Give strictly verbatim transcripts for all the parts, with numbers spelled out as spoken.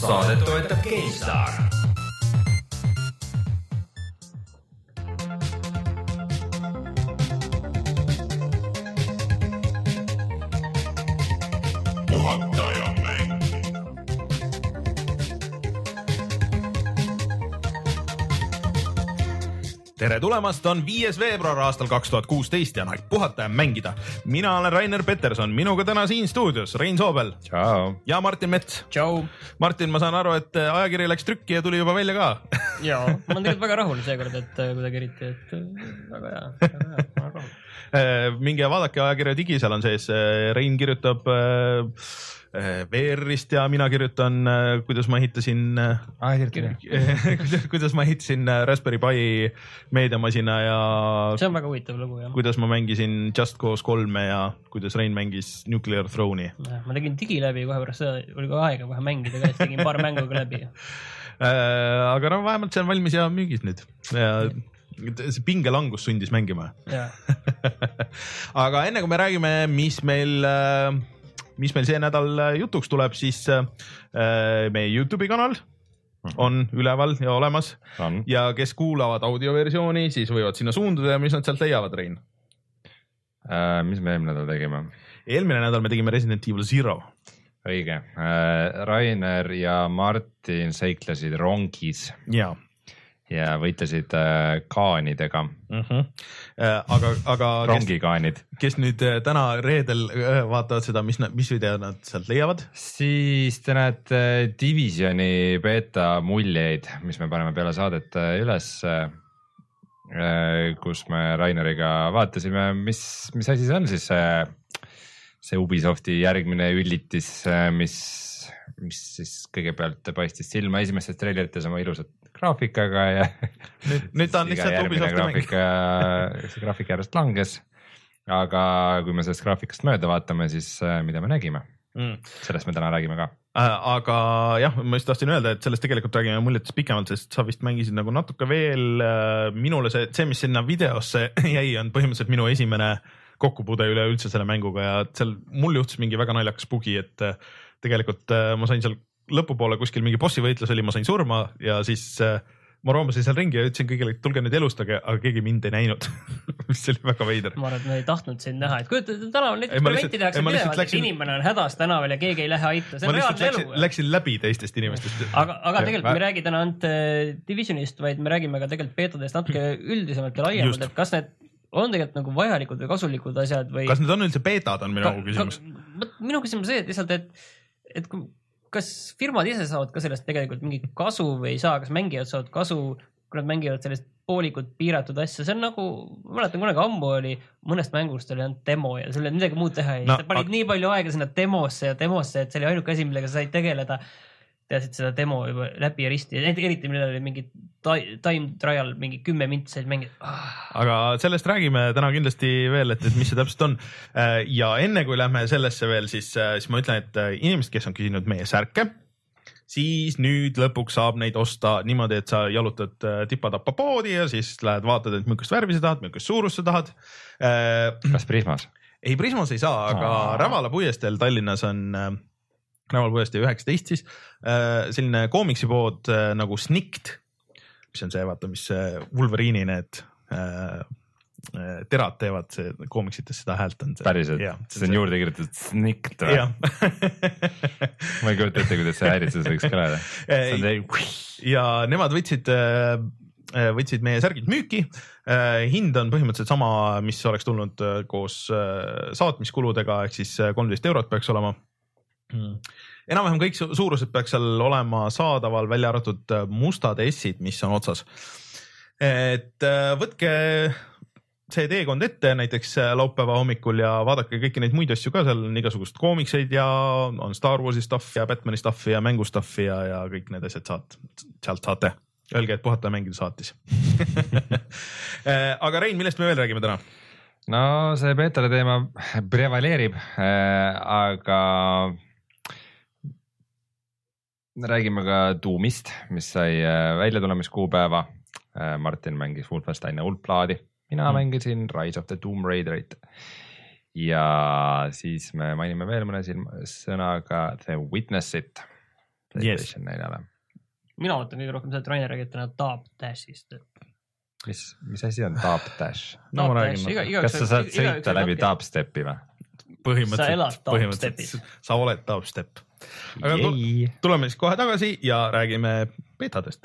Saadet toetab GameStar. Tere tulemast, on viies veebruar aastal kaks tuhat kuusteist ja aeg puhata ja mängida. Mina olen Rainer Peterson, minuga täna siin stuudios Rein Soobel. Ciao. Ja Martin Mets. Ciao. Martin, ma saan aru, et ajakiri läks trükki ja tuli juba välja ka. Jaa, ma olen tegelikult väga rahul seekord, et kuidagi eriti, et väga hea, väga hea, väga rahul. Minge vaadake ajakirja digi, seal on sees, Rein kirjutab V R-ist ja mina kirjutan, kuidas ma ehitasin ah, kuidas, kuidas ma ehitasin Raspberry Pi meediamasina ja see on väga huvitav lugu, jah. Kuidas ma mängisin Just Cause kolme ja kuidas Rein mängis Nuclear Throne'i. Ma tegin digi läbi kohe pärast seda, oli ka aega kohe mängida ka, tegin paar mängu ka läbi. Aga no vähemalt see on valmis ja müügis nüüd ja see pingelangus sundis mängima. Aga enne kui me räägime, mis meil mis meil see nädal jutuks tuleb, siis äh, meie YouTube'i kanal on üleval ja olemas on. Ja kes kuulavad audioversiooni, siis võivad sinna suunduda ja mis nad sealt leiavad, Rein? Äh, mis me eelmine nädal tegime? Eelmine nädal me tegime Resident Evil Zero. Õige. Äh, Rainer ja Martin seiklesid rongis. Jaa. Ja võitlesid äh, kaanidega. Uh-huh. Äh, aga, aga rongikaanid. Kes, kes nüüd äh, täna reedel äh, vaatavad seda, mis, mis video nad sealt leiavad? Siis te näete Divisioni beta muljeid, mis me paneme peale saadet üles, äh, kus me Raineriga vaatasime, mis, mis asi see on siis see, see Ubisofti järgmine üllitis, mis, mis siis kõigepealt paistis silma esimestes treilerites oma ilusat graafikaga ja nüüd, nüüd ta on lihtsalt Ubisofti graafika, see graafika järjest langes, aga kui me sellest graafikast mööda vaatame, siis mida me nägime? Mm. Sellest me täna räägime ka. Aga jah, ma just tahtsin öelda, et sellest tegelikult räägime muljetes pikemalt, sest sa vist mängisid nagu natuke veel. Minule see, see mis sinna videosse jäi, on põhimõtteliselt minu esimene kokkupuude üle üldse selle mänguga ja seal mul juhtus mingi väga naljakas bugi, et tegelikult ma sain seal lõpupoole kuskil mingi bossi võitlus oli, ma sain surma ja siis äh, ma roomasin seal ringi ja ütlesin kõigile, et tulge nüüd elustage, aga keegi mind ei näinud. Mis oli väga veider. Ma arvan, et me ei tahtnud sind näha, et kujuta, tänaval näiteks preventi tehakse pidevalt, et inimene on hädas tänaval ja keegi ei lähe aita. See on reaalne elu. Läksin, läksin läbi teistest inimestest. Aga, aga tegelikult me ei räägi täna ainult Divisionist, vaid me räägime ka tegelikult beetadest natuke üldisemalt ja laiemalt, et kas need on tegelikult nagu vajalikud või kasulikud asjad või... Kas need on üldse beetad, on minu ka, küsimus? Ka, minu küsimus see, et lihtsalt, et, et kui kas firmad ise saavad ka sellest tegelikult mingi kasu või ei saa, kas mängijad saavad kasu, kui nad mängivad sellest poolikut piiratud asja, see on nagu, ma mäletan kunagi ammu oli, mõnest mängust oli ainult demo ja selle midagi muud teha ei, no, sa panid aga... nii palju aega sinna demosse ja demosse, et see oli ainuke asi, millega sa said tegeleda, teasid seda demo juba läbi ja risti, eriti millel oli mingi time trial, mingi kümme minti said mängida. Ah. Aga sellest räägime täna kindlasti veel, et, et mis see täpselt on. Ja enne kui lähme sellesse veel, siis, siis ma ütlen, et inimesed, kes on küsinud meie särke, siis nüüd lõpuks saab neid osta niimoodi, et sa jalutad tipa-tappa poodi ja siis lähed vaatad, et millist värvi sa tahad, millist suurust sa tahad. Kas Prismas? Ei, Prismas ei saa, aga Aa. Rävala puiesteel Tallinnas on... Räval puiestee üheksateist siis, selline koomiksipood nagu Snikt, mis on see, vaata, mis Wolverine'i need äh, terad teevad, see koomiksites seda häält on see. Päriselt, ja, see on juurde kirjutatud Snikt või? Ma ei kujuta ette, kuidas see häiritses võiks kõlada. Ja nemad võtsid, võtsid meie särgid müüki. Hind on põhimõtteliselt sama, mis oleks tulnud koos saatmiskuludega, ehk siis kolmteist eurot peaks olema. Hmm. Enam-vähem kõik suurused peaks seal olema saadaval, välja arvatud mustad S-id, mis on otsas. Et võtke see teekond ette näiteks laupäeva hommikul ja vaadake kõiki neid muid asju ka, seal on igasugust koomikseid ja on Star Warsi stuff ja Batmani stuff ja mängu stuff ja, ja kõik need asjad saad, sealt saate. Öelge, et puhata mängida saatis. Aga Rein, millest me veel räägime täna? No see beetale teema prevaleerib, aga räägime ka Doomist, mis sai välja tulemiskuupäeva. Martin mängis Wolfensteini Ulplaadi, mina mm. mängisin Rise of the Tomb Raiderit ja siis me mainime veel mõne sõnaga The Witnessit. PlayStation yes. neljale. Mina ootan kõige rohkem seda, et Rainer räägib täna Top Dashist. Mis, mis asi on Top Dash? No, ma räägin, iga, iga, kas sa saad sõita läbi Top Stepi või? Põhimõtteliselt, põhimõtteliselt sa oled Top Step. Aga tuleme siis kohe tagasi ja räägime betadest.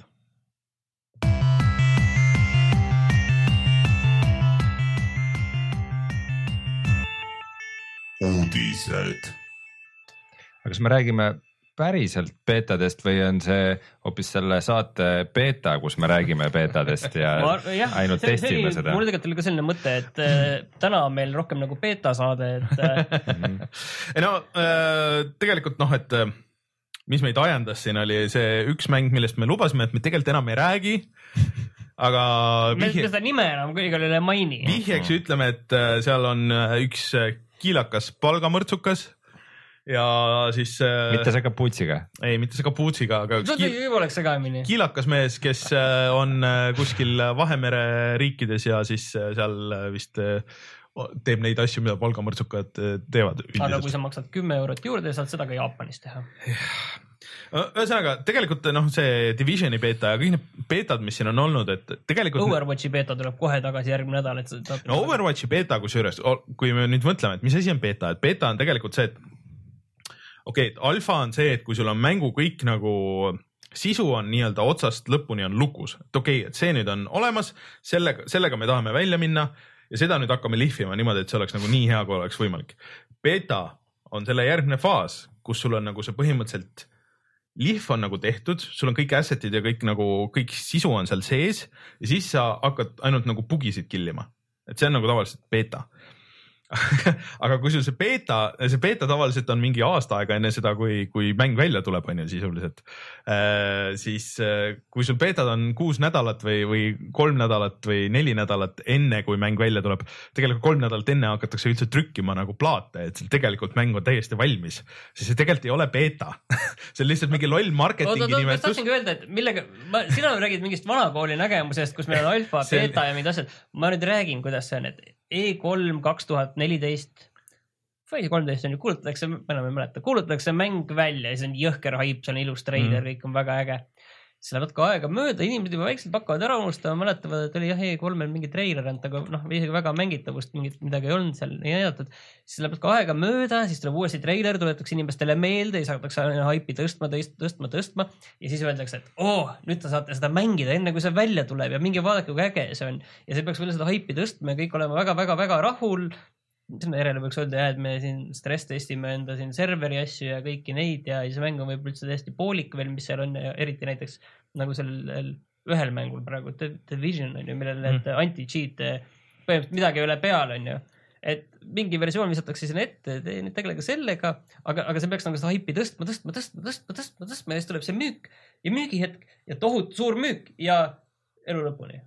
Uudised. Aga kas me räägime päriselt beetadest või on see hoopis selle saate beeta, kus me räägime beetadest ja ma, jah, ainult see, testime see, seda? Mul tegelikult oli ka selline mõte, et äh, täna on meil rohkem nagu beeta saade, et äh... no äh, tegelikult noh, et äh, mis meid ajendas siin oli see üks mäng, millest me lubasime, et me tegelikult enam ei räägi, aga vihje... me seda nime enam kõigil ei maini. Vihjeks ütleme, et äh, seal on üks kiilakas palgamõrtsukas ja siis mitte see kapuutsiga. Ei, mitte see kapuutsiga, aga üks kiil... oleks segamini. Kiilakas mees, kes on kuskil Vahemere riikides ja siis seal vist teeb neid asju, mida palgamõrtsukad teevad. Aga kui sa maksad kümme eurot juurde, saad seda ka Jaapanis teha. Ühesõnaga, tegelikult noh, see Divisioni beeta ja kõik need beetad, mis siin on olnud, et tegelikult Overwatchi beeta tuleb kohe tagasi järgmine nädal. Et no, no Overwatchi beeta, kui süürest, kui me nüüd mõtleme, et mis asi on beeta, et beeta on tegelikult see, et okei, okay, alfa on see, et kui sul on mängu kõik nagu sisu on nii-öelda otsast lõpuni on lukus, et okei okay,, et see nüüd on olemas, sellega, sellega me tahame välja minna ja seda nüüd hakkame lihvima niimoodi, et see oleks nagu nii hea, kui oleks võimalik. Beta on selle järgmine faas, kus sul on nagu see põhimõtteliselt lihv on nagu tehtud, sul on kõik assetid ja kõik nagu kõik sisu on seal sees ja siis sa hakkad ainult nagu bugisid killima, et see on nagu tavaliselt beta. Aga kui sul see beta, see beta tavaliselt on mingi aasta aega enne seda, kui, kui mäng välja tuleb, on ju sisuliselt, äh, siis äh, kui sul betad on kuus nädalat või, või kolm nädalat või neli nädalat enne, kui mäng välja tuleb, tegelikult kolm nädalat enne hakatakse üldse trükkima nagu plaate, et tegelikult mäng on täiesti valmis, siis see tegelikult ei ole beta. See on lihtsalt mingi loll marketingi nimetus. Ma tahtsingi öelda, et millega, ma, sina räägid mingist vanakooli nägemusest, kus meil on alfa, see... beta ja mingid asjad. Ma nüüd räägin, kuidas see on, et E kolm kaks tuhat neliteist, või kolmteist on ju, kuulutatakse, ma enam ei mäleta, kuulutatakse mäng välja ja see on jõhker haip, see on ilus treiler mm., kõik on väga äge. siis lähevad ka aega mööda, inimesed juba väikselt pakkavad ära unustama, mäletavad, et oli jah, E kolmel mingi treiler, aga noh, isegi väga mängitavust mingit, midagi ei olnud seal ei näidatud. Siis lähevad ka aega mööda, siis tuleb uuesti treiler, tuletakse inimestele meelde ja saadakse haipi tõstma, tõstma, tõstma ja siis öeldakse, et oo, nüüd te saate seda mängida enne, kui see välja tuleb ja mingi vaadake, kui äge see on. Ja see peaks veel seda haipi tõstma ja kõik olema väga, väga, väga rahul. Sinna järele võiks öelda, et me siin stress testime enda siin serveri asju ja kõiki neid ja see mäng on võib-olla üldse täiesti poolik veel, mis seal on, eriti näiteks nagu sellel ühel mängul praegu, Division on ju, millel need mm. anti-cheat põhimõtteliselt midagi üle peal on ju. Et mingi versioon visatakse sinna ette, tegelege sellega, aga, aga see peaks nagu seda haipi tõstma, tõstma, tõstma, tõstma, tõstma, tõstma ja siis tuleb see müük ja müügihetk ja tohutu suur müük ja elu lõpuni.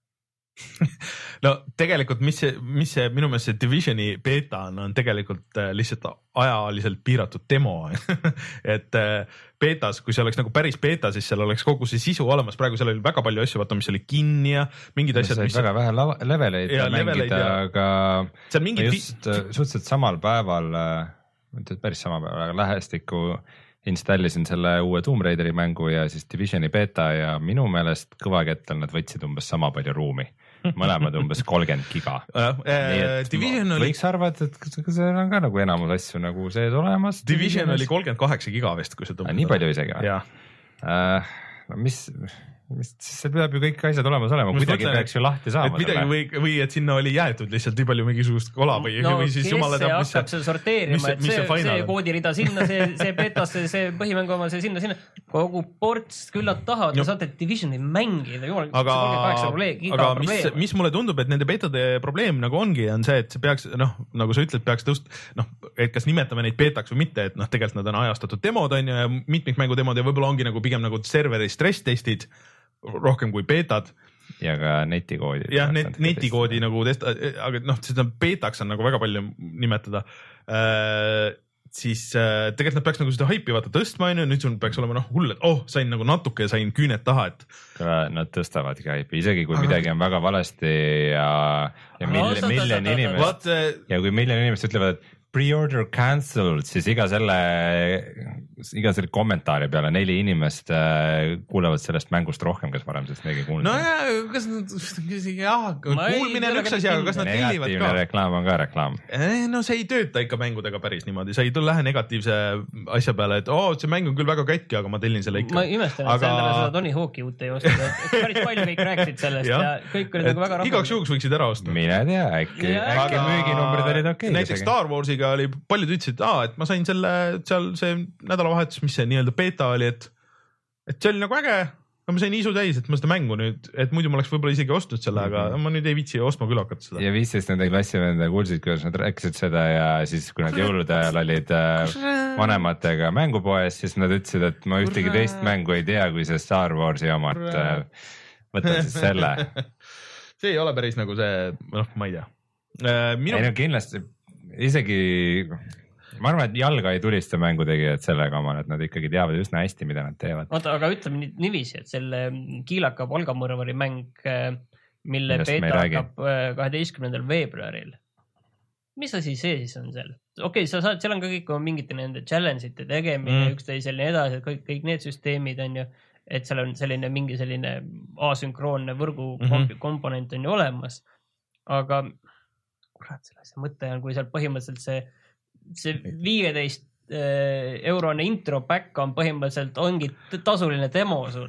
No tegelikult, mis see, mis see minu meelest see Divisioni beta on, on tegelikult lihtsalt ajaliselt piiratud demo. Et betas, kui see oleks nagu päris beta, siis seal oleks kogu see sisu olemas. Praegu seal oli väga palju asju, vaata, mis oli kinni ja mingid no, asjad. Mis väga vähe lava, leveleid ja mängida, ja... aga mingi just vi... suhteliselt samal päeval, mitte päris samal päeval, aga lähestikku installisin selle uue Tomb Raideri mängu ja siis Divisioni beta ja minu meelest kõvakettel nad võtsid umbes sama palju ruumi. Mõlemad umbes kolmkümmend giga. Uh, Division oli... Võiks arvata, et see on ka nagu enamus asju nagu sees olemas. Division oli kolmkümmend kaheksa giga vist, kui see tõmbab. Nii palju isegi või? Uh, no mis... mis see peab ju kõik asjad olemas olema, kuidagi mõtlen, peaks ju lahti saama. Midagi või, või et sinna oli jäetud lihtsalt nii palju mingisugust kola või, no, või siis jumala teab, mis see... seda sorteerima, mis, et mis see, see, see koodirida sinna, see, see betasse, see põhimängu oma, see sinna, sinna. Kogu ports küllalt tahavad, no. Te saate Divisioni mängida. Jumal, aga, aga mis, mis mulle tundub, et nende betade probleem nagu ongi, on see, et see peaks, noh, nagu sa ütled, peaks tõust, noh, et kas nimetame neid betaks või mitte, et noh, tegelikult nad on ajastatud demod on ja mitmikmängu demod ja võib-olla ongi nagu pigem nagu serveri stress testid rohkem kui betad. Ja ka netikoodi. Jah, net, netikoodi nagu testa, aga noh, seda betaks on nagu väga palju nimetada. Äh, siis äh, tegelikult nad peaks nagu seda haipi vaata tõstma, on ju, nüüd sul peaks olema noh hull, et oh, sain nagu natuke, sain küüned taha, et. Nad tõstavadki haipi, isegi kui aga... midagi on väga valesti ja, ja miljon, miljon inimest Vaat, ja kui miljon inimest ütlevad, et pre-order cancelled, siis iga selle, iga selle kommentaari peale neli inimest äh, kuulevad sellest mängust rohkem, kes varem sellest midagi kuulnud. No ja, kas nad, jah, kuulmine on üks asi, aga kas nad tellivad ka? Negatiivne reklaam on ka reklaam. No see ei tööta ikka mängudega päris niimoodi, sa ei tule lähe negatiivse asja peale, et oo, see mäng on küll väga katki, aga ma tellin selle ikka. Ma imestan, et aga... endale seda Tony Hawk'i uut ei osta, et päris palju kõik rääkisid sellest ja, ja kõik olid nagu väga rahul. Igaks juhuks võiksid ära osta. Mine tea, äkki, äkki aga... müüginumbrid olid okei okay,. Näiteks Star Warsiga oli, paljud ütlesid, et, aa, et ma sain selle, seal see nädalavahetus, mis see nii-öelda beta oli, et, et see oli nagu äge, aga ma sain isu täis, et ma seda mängu nüüd, et muidu ma oleks võib-olla isegi ostnud selle, aga mm -hmm. ma nüüd ei viitsi ostma küll hakata seda. Ja viisteist nende klassivenda kuulsid, kuidas nad rääkisid seda ja siis, kui nad jõulude ajal olid vanematega mängupoes, siis nad ütlesid, et ma ühtegi teist mängu ei tea, kui see Star Warsi oma, et võtan siis selle. See ei ole päris nagu see, noh, ma ei tea. Minu... ei no kindlasti, isegi ma arvan, et jalga ei tulista mängutegijad sellega omal, et nad ikkagi teavad üsna hästi, mida nad teevad. Oota, aga ütleme niiviisi, et selle kiilaka palgamõrvari mäng, mille Millest beta hakkab kaheteistkümnendal veebruaril. Mis asi see siis on seal? Okei, okay, sa saad, seal on ka kõik mingite nende challenge'ite tegemine mm. üksteisel ja edasi, kõik, kõik need süsteemid on ju, et seal on selline mingi selline asünkroonne võrgu mm -hmm. komponent on ju olemas. Aga kurat, selle asja mõte on, kui seal põhimõtteliselt see see viieteist eurone intro back on põhimõtteliselt ongi tasuline demo sul.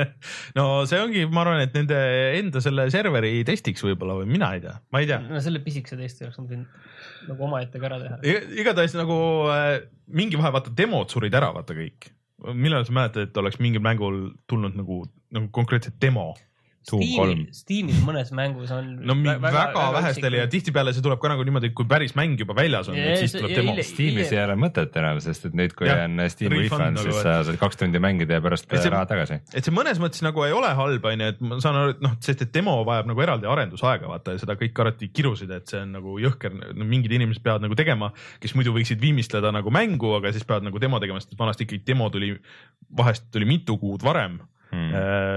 No see ongi, ma arvan, et nende enda selle serveri testiks võib-olla või mina ei tea, ma ei tea. No selle pisikese testi oleks ma võin nagu omaette ka ära teha. Igatahes nagu äh, mingi vahe, vaata demod surid ära, vaata kõik. Millal sa mäletad, et oleks mingil mängul tulnud nagu, nagu konkreetselt demo? Steamil, Steamil mõnes mängus on no väga, väga, väga vähestel ja tihtipeale see tuleb ka nagu niimoodi, kui päris mäng juba väljas on, et siis tuleb demo. Steamis ei ole mõtet enam, sest et nüüd, kui ja, on Steam refund, siis sa saad kaks tundi mängida ja pärast see, raha tagasi. Et see mõnes mõttes nagu ei ole halb, on ju, et ma saan aru, et noh, sest et demo vajab nagu eraldi arendusaega, vaata ja seda kõik alati kirusid, et see on nagu jõhker, no, mingid inimesed peavad nagu tegema, kes muidu võiksid viimistleda nagu mängu, aga siis peavad nagu demo tegema, sest vanasti ikkagi demo tuli, vahest tuli mitu kuud varem, hmm.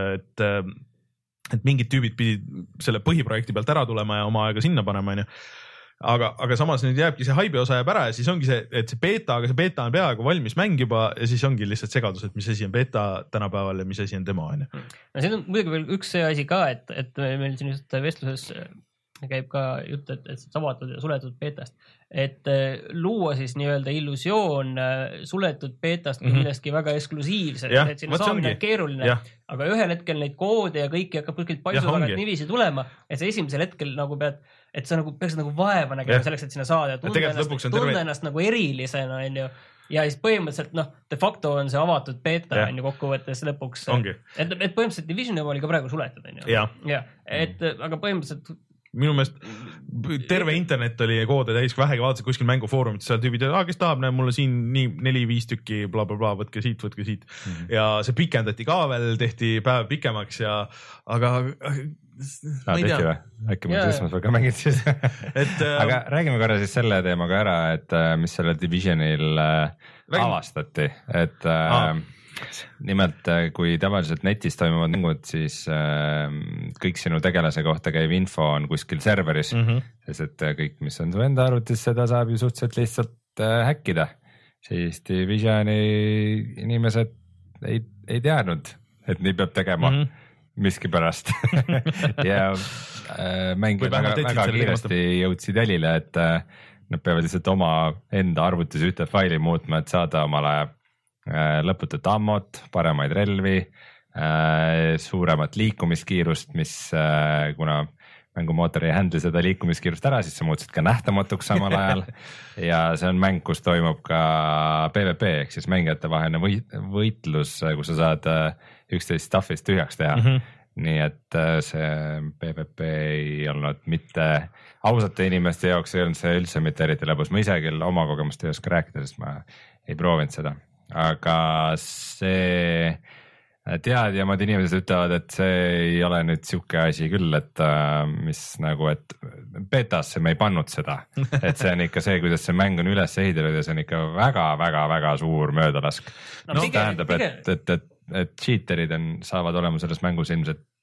et et mingid tüübid pidid selle põhiprojekti pealt ära tulema ja oma aega sinna panema, onju. Aga, aga samas nüüd jääbki see haibi osa jääb ära ja siis ongi see, et see beta, aga see beta on peaaegu valmis mäng juba ja siis ongi lihtsalt segadus, et mis asi on beta tänapäeval ja mis asi on demo, onju. No siin on muidugi veel üks see asi ka, et, et meil siin just vestluses käib ka jutt, et, et avatud ja suletud betast, et luua siis nii-öelda illusioon suletud betast kui millestki väga eksklusiivselt, et sinna saamine on keeruline, ja. Aga ühel hetkel neid koode ja kõiki hakkab kuskilt paisuvagat niiviisi tulema, et sa esimesel hetkel nagu pead, et sa nagu peaksid nagu vaeva nägema selleks, et sinna saada ja tunda ennast, tunda terve... ennast nagu erilisena, on ju. Ja siis põhimõtteliselt, noh, de facto on see avatud beta, on ju kokkuvõttes lõpuks. Et, et põhimõtteliselt Division oli ka praegu suletud, on ju. Ja. Ja, et aga põhimõtteliselt minu meelest terve internet oli koode täis, vähegi vaatasid kuskil mängufoorumit, seal tüübid, kes tahab, näe mulle siin nii neli-viis tükki, bla, bla, bla, võtke siit, võtke siit. Mm -hmm. Ja see pikendati ka veel, tehti päev pikemaks ja, aga ma ei tea. Äkki mul tõstmas veel ka mängid siis. et, aga räägime korra siis selle teemaga ära, et mis selle Divisionil Räägime. avastati, et ah. nimelt kui tavaliselt netis toimuvad mängud, siis äh, kõik sinu tegelase kohta käiv info on kuskil serveris, mm -hmm. sest et kõik, mis on su enda arvutis, seda saab ju suhteliselt lihtsalt äh, häkkida. Siis Divisioni inimesed ei, ei teadnud, et nii peab tegema mm -hmm. miskipärast ja äh, mängijad väga, väga kiiresti jõudsid jälile, et äh, nad peavad lihtsalt oma enda arvutis ühte faili muutma, et saada omale lõputut ammot, paremaid relvi, suuremat liikumiskiirust, mis kuna mängumootor ei handle seda liikumiskiirust ära, siis sa muutusid ka nähtamatuks samal ajal ja see on mäng, kus toimub ka PvP ehk siis mängijate vaheline võitlus, kus sa saad üksteist stuff'ist tühjaks teha mm. -hmm. nii et see PvP ei olnud mitte ausate inimeste jaoks, ei olnud see üldse mitte eriti lõbus, ma ise küll oma kogemust ei oska rääkida, sest ma ei proovinud seda. Aga see teadjamad inimesed ütlevad, et see ei ole nüüd siuke asi küll, et mis nagu, et betasse me ei pannud seda, et see on ikka see, kuidas see mäng on üles ehitatud ja see on ikka väga-väga-väga suur möödalask. No, no, tähendab, et, et, et, et cheaterid on, saavad olema selles mängus ilmselt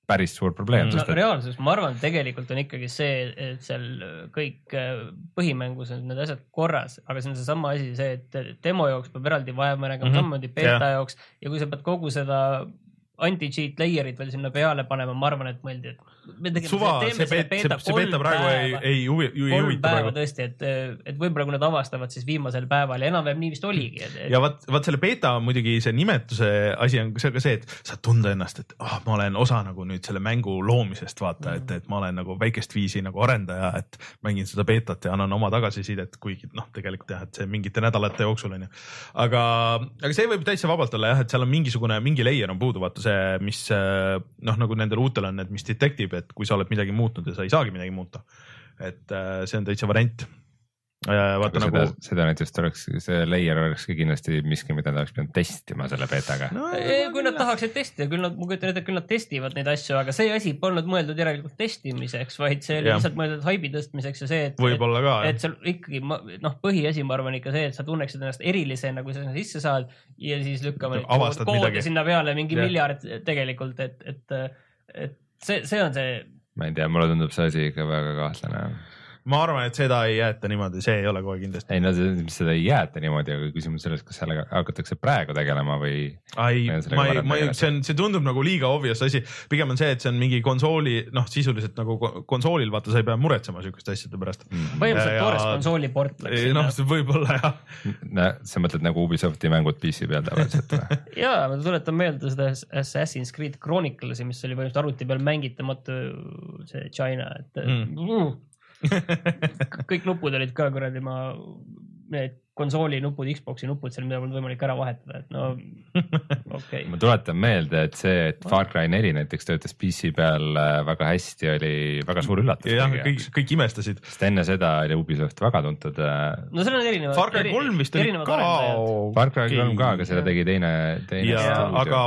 päris suur probleem. No, et... reaalsus, ma arvan, tegelikult on ikkagi see, et seal kõik põhimängus on need asjad korras, aga see on see sama asi, see, et demo jooks peab eraldi vaeva nägema, mm -hmm. samamoodi beta yeah. jooks ja kui sa pead kogu seda anti-cheat layer'id veel sinna peale panema, ma arvan, et mõeldi, et me tegime, suva, see, see, beta, see beta praegu päeva, ei, ei huvi, ju ei huvita praegu. Tõesti, et, et võib-olla kui nad avastavad siis viimasel päeval ja enam-vähem nii vist oligi. Et, et... ja vaat, vaat selle beta muidugi see nimetuse asi on see ka see, et saad tunda ennast, et oh, ma olen osa nagu nüüd selle mängu loomisest, vaata, et, et ma olen nagu väikest viisi nagu arendaja, et mängin seda betat ja annan oma tagasisidet, kuigi noh, tegelikult jah, et see mingite nädalate jooksul on ju. Aga, aga see võib täitsa vabalt olla jah, et seal on mingisugune, mingi layer on puudu, vaata see, mis noh, nagu nendel uutel on need, mis detektib, et kui sa oled midagi muutnud ja sa ei saagi midagi muuta. Et see on täitsa variant. Vaata seda, nagu... seda näiteks oleks, see layer oleks kindlasti miski, mida nad oleks pidanud testima selle betaga. No, kui nad tahaksid testida, küll nad, ma kujutan ette, küll nad testivad neid asju, aga see asi polnud mõeldud järelikult testimiseks, vaid see oli lihtsalt mõeldud haibi tõstmiseks ja see, et, võib-olla ka, et, et seal ikkagi, noh, põhiasi ma arvan ikka see, et sa tunneksid ennast erilisena, kui sa sinna sisse saad ja siis lükkame koode sinna peale mingi ja. miljard tegelikult, et, et, et see, see on see. Ma ei tea, mulle tundub see asi ikka väga kahtlane. Ma arvan, et seda ei jäeta niimoodi, see ei ole kohe kindlasti. Ei, no seda ei jäeta niimoodi, aga küsimus selles, kas sellega hakatakse praegu tegelema või... Ai, ma ei, ma ei, see, on, see tundub nagu liiga obvious asi. Pigem on see, et see on mingi konsooli, noh sisuliselt nagu konsoolil, vaata, sa ei pea muretsema sükeste asjade pärast. Mm. Põhimõtteliselt toores ja... konsooli port läks. Noh, võib-olla jah. No, sa mõtled nagu Ubisofti mängud P C peal tavaliselt või? Jaa, ma tuletan meelde seda Assassin's Creed Chronicles'i, mis oli põhimõtteliselt arvuti peal mängitamatu see China, et mm. kõik nupud olid ka kuradi ma need konsooli nupud, Xbox'i nupud seal, mida polnud võimalik ära vahetada, et no okei okay.. ma tuletan meelde, et see, et Far Cry neli näiteks töötas P C peal väga hästi, oli väga suur üllatus. jah, kõik, kõik imestasid. Sest enne seda oli Ubisoft väga tuntud. no seal on erinevad. Far Cry kolm vist oli ka. Far Cry kolm ka, aga seda tegi teine, teine. Ja, aga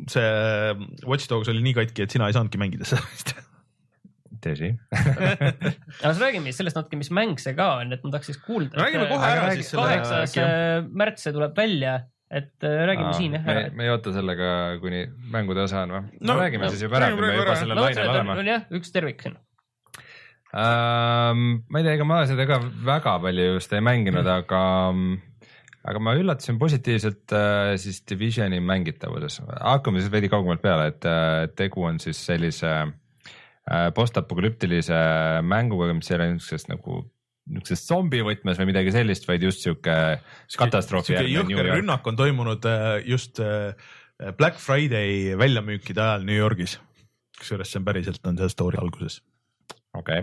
see Watch Dogs oli nii katki, et sina ei saanudki mängida seda. Tõsi. aga sa räägime sellest natuke, mis mäng see ka on, et ma tahaks siis kuulda. Räägime kohe ära siis selle. kaheksas märts see tuleb välja, et räägime Aa, siin. Me, me ei oota sellega, kuni mängude osa on või? No, no räägime no, siis juba ära, kui me juba selle no, lainel olema. On jah, üks tervik siin. Um, ma ei tea, ega ma seda ka väga palju just ei mänginud, mm. aga aga ma üllatasin positiivselt äh, siis Divisioni mängitavuses. Hakkame siis veidi kaugemalt peale, et äh, tegu on siis sellise postapokalüptilise mänguga, mis ei ole niisugusest nagu niisugusest zombi võtmes või midagi sellist, vaid just siuke katastroofi järgne. Jõhker rünnak on toimunud just Black Friday väljamüükide ajal New Yorgis. Kusjuures see on päriselt on see story alguses. Okei.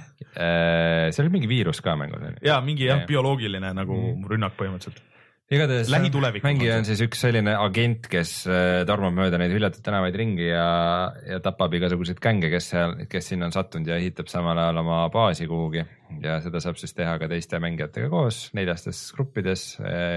Okay. See oli mingi viirus ka mängus. Jaa, mingi jah, bioloogiline nagu mm. rünnak põhimõtteliselt. Igatahes mängija on siis üks selline agent, kes tormab mööda neid hüljatud tänavaid ringi ja, ja tapab igasuguseid gänge, kes, seal, kes sinna on sattunud ja ehitab samal ajal oma baasi kuhugi. Ja seda saab siis teha ka teiste mängijatega koos neljastes gruppides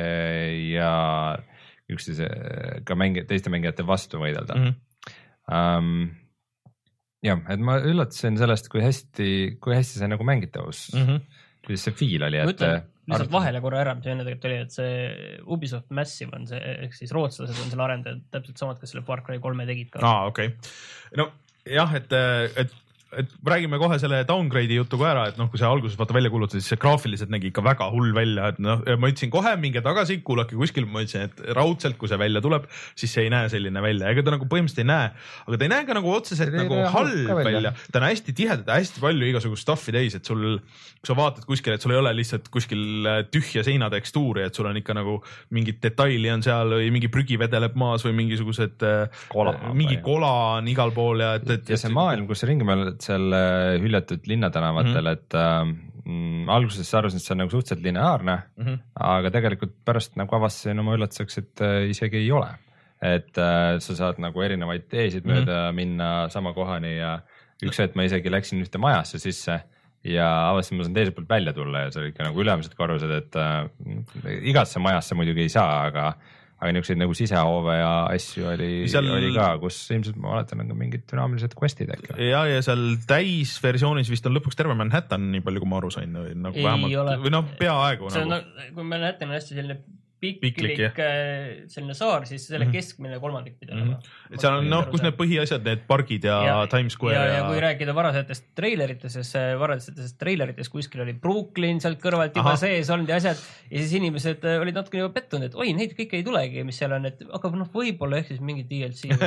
ja üksteise ka mängi, teiste mängijate vastu võidelda. Mm -hmm. um, jah, et ma üllatasin sellest, kui hästi, kui hästi see nagu mängitavus, mm -hmm. kuidas see fiil oli, et Mõtlen. Lihtsalt vahele korra ära, mis enne tegelikult oli, et see Ubisoft Massive on see, ehk siis rootslased on selle arendajad täpselt samad, kes selle Far Cry kolme tegid ka. Aa, okei. Okay. No jah, et, et, et räägime kohe selle downgrade'i jutu ka ära, et noh, kui see alguses vaata välja kuulutada, siis see graafiliselt nägi ikka väga hull välja, et noh, ma ütlesin kohe minge tagasi, kuulake kuskil, ma ütlesin, et raudselt, kui see välja tuleb, siis see ei näe selline välja, ega ta nagu põhimõtteliselt ei näe, aga ta ei näe ka nagu otseselt nagu halb välja, ta on hästi tihedalt, hästi palju igasugust stuffi täis, et sul, kui sa vaatad kuskil, et sul ei ole lihtsalt kuskil tühja seina tekstuuri, et sul on ikka nagu mingit detaili on seal või mingi prügi vedeleb maas või mingisugused kola, mingi kola on igal pool ja et, et ja see maailm, kus ringi meil seal hüljatud linnatänavatel, mm -hmm. et äh, alguses sa arvasin, et see on nagu suhteliselt lineaarne, mm -hmm. aga tegelikult pärast nagu avastasin oma üllatuseks, et äh, isegi ei ole. Et äh, sa saad nagu erinevaid teesid mm -hmm. mööda minna sama kohani ja üks hetk ma isegi läksin ühte majasse sisse ja avastasin, ma saan teiselt poolt välja tulla ja see oli ikka nagu ülemised korrused, et äh, igasse majasse muidugi ei saa, aga aga niisuguseid nagu sisehoove ja asju oli, seal... oli ka, kus ilmselt ma oletan on ka mingid dünaamilised questid äkki. Ja, ja seal täisversioonis vist on lõpuks terve Manhattan, nii palju kui ma aru sain. Nagu ei vähemalt, ole. Või noh, peaaegu. See nagu. On, kui Manhattan on hästi selline piklik selline saar, siis selle keskmine kolmandik pidi olema. Et seal on noh, kus need põhiasjad, need pargid ja, ja Times Square. Ja, ja, ja kui rääkida varasetest treileritest, siis varasetest treilerites kuskil oli Brooklyn sealt kõrvalt juba Aha. sees olnud ja asjad ja siis inimesed olid natuke juba pettunud, et oi, neid kõik ei tulegi, mis seal on, et aga noh, võib-olla ehk siis mingi D L C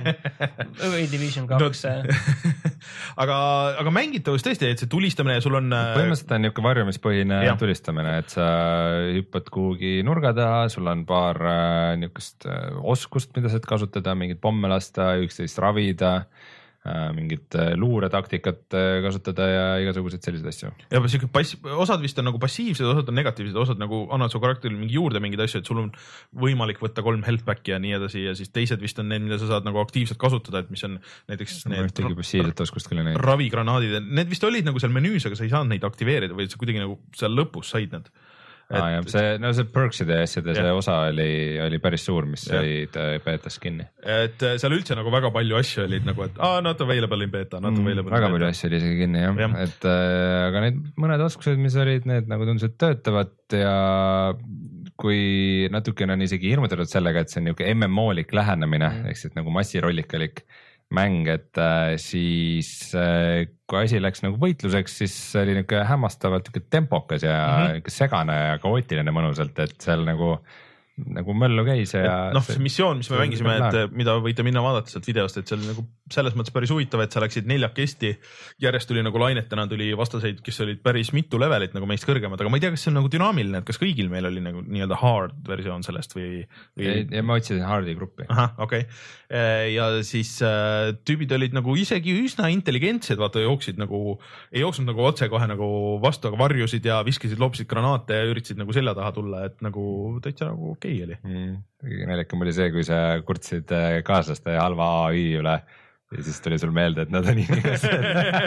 või Division kaks. aga, aga mängitavus tõesti, et see tulistamine sul on... Põhimõtteliselt on niisugune varjumispõhine ja. tulistamine, et sa hüppad kuhugi nurga taha, sul on paar niisugust oskust, mida saad kasutada, mingid pomme lasta, üksteist ravida, mingit luuretaktikat kasutada ja igasuguseid selliseid asju. Ja pass, osad vist on nagu passiivsed, osad on negatiivsed, osad nagu annavad su karakterile mingi juurde mingeid asju, et sul on võimalik võtta kolm health back'i ja nii edasi ja siis teised vist on need, mida sa saad nagu aktiivselt kasutada, et mis on näiteks no, need ra ravigranaadid, need vist olid nagu seal menüüs, aga sa ei saanud neid aktiveerida või sa kuidagi nagu seal lõpus said need. Et, ah, jah, see, no see perkside asjade see osa oli, oli päris suur, mis olid beetas kinni. Et seal üldse nagu väga palju asju olid nagu, et ah, not available in beta, not available mm, väga palju asju oli isegi kinni, jah. Ja. Et, äh, aga need mõned oskused, mis olid, need nagu tundused töötavad ja kui natukene on isegi hirmutatud sellega, et see on niisugune M M O-lik lähenemine mm., ehk siis nagu massirollikalik mäng, et äh, siis äh, kui asi läks nagu võitluseks, siis oli niisugune hämmastavalt niisugune tempokas ja mm -hmm. segane ja kaootiline mõnusalt, et seal nagu nagu möllu käis ja noh, see missioon, mis me mängisime, et mida võite minna vaadata sealt videost, et see oli nagu selles mõttes päris huvitav, et sa läksid neljakesti, järjest tuli nagu lainetena tuli vastaseid, kes olid päris mitu levelit nagu meist kõrgemad, aga ma ei tea, kas see on nagu dünaamiline, et kas kõigil meil oli nagu nii-öelda hard versioon sellest või, või... ja ma otsisin hardi gruppi. Ahah, okei okay. Ja siis äh, tüübid olid nagu isegi üsna intelligentsed, vaata jooksid nagu, ei jooksnud nagu otse kohe nagu vastu, aga varjusid ja viskasid, loopisid granaate ja üritasid nagu selja taha tulla, et nagu täitsa nagu okei okay oli mm,. Naljakam oli see, kui sa kurtsid kaaslaste halva A I üle ja siis tuli sul meelde, et nad on inimesed.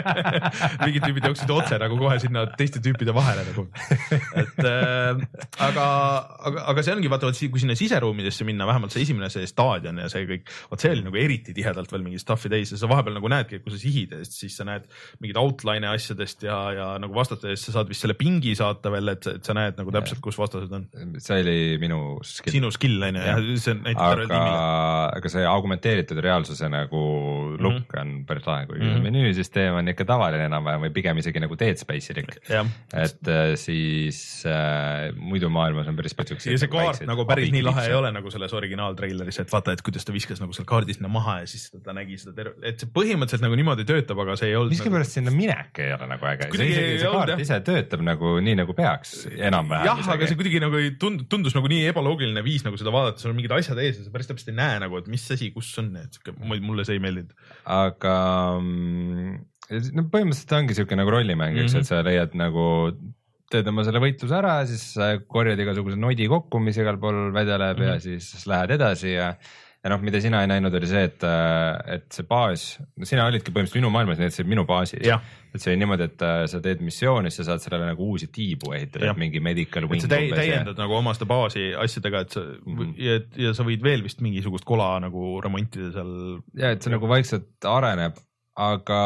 Mingid tüübid jooksid otse nagu kohe sinna teiste tüüpide vahele nagu. Et äh, aga, aga, aga see ongi vaata, kui sinna siseruumidesse minna, vähemalt see esimene see staadion ja see kõik, vaat see oli nagu eriti tihedalt veel mingi stuffi täis ja sa vahepeal nagu näedki, kui sa sihid, siis sa näed mingid outline asjadest ja, ja nagu vastastest sa saad vist selle pingi saata veel, et, et sa näed nagu täpselt, kus vastased on. See oli minu skill. Sinu skill on ja, ja see näitab aga, aga see augmenteeritud reaalsuse nagu look mm-hmm. on päris lahe, kui mm-hmm. menüüsüsteem on ikka tavaline enam-vähem või pigem isegi nagu Dead Space'ilik. Et äh, siis äh, muidu maailmas on päris palju. Ja see kaart nagu päris nii lahe ei ole nagu selles originaaltreileris, et vaata, et kuidas ta viskas nagu seal kaardi sinna maha ja siis ta nägi seda terve, et see põhimõtteliselt nagu niimoodi töötab, aga see ei olnud. Miskipärast nagu... sinna minek ei ole nagu äge. See, isegi, see kaart jah. Ise töötab nagu nii nagu peaks enam-vähem. Jah, isegi. Aga see kuidagi nagu tund, tundus nagu nii ebaloogiline viis nagu seda vaadata, sul on mingid asjad ees ja sa päris täpselt ei näe nagu, et mis asi, kus on, et mulle see ei meeldinud. Aga no põhimõtteliselt ongi siuke nagu rollimäng, eks, mm-hmm. et sa leiad nagu, teed oma selle võitluse ära, siis korjad igasuguse nodi kokku, mis igal pool vedeleb mm-hmm. ja siis lähed edasi ja ja noh, mida sina ei näinud, oli see, et, et see baas, no sina olidki põhimõtteliselt minu maailmas, nii et see minu baasis. Et see oli niimoodi, et sa teed missiooni, sa saad sellele nagu uusi tiibu ehitada, et mingi medical wing. Et sa täi, täiendad ja... nagu oma seda baasi asjadega, et sa, mm-hmm. ja, ja sa võid veel vist mingisugust kola nagu remontida seal. Ja, et see nagu vaikselt areneb, aga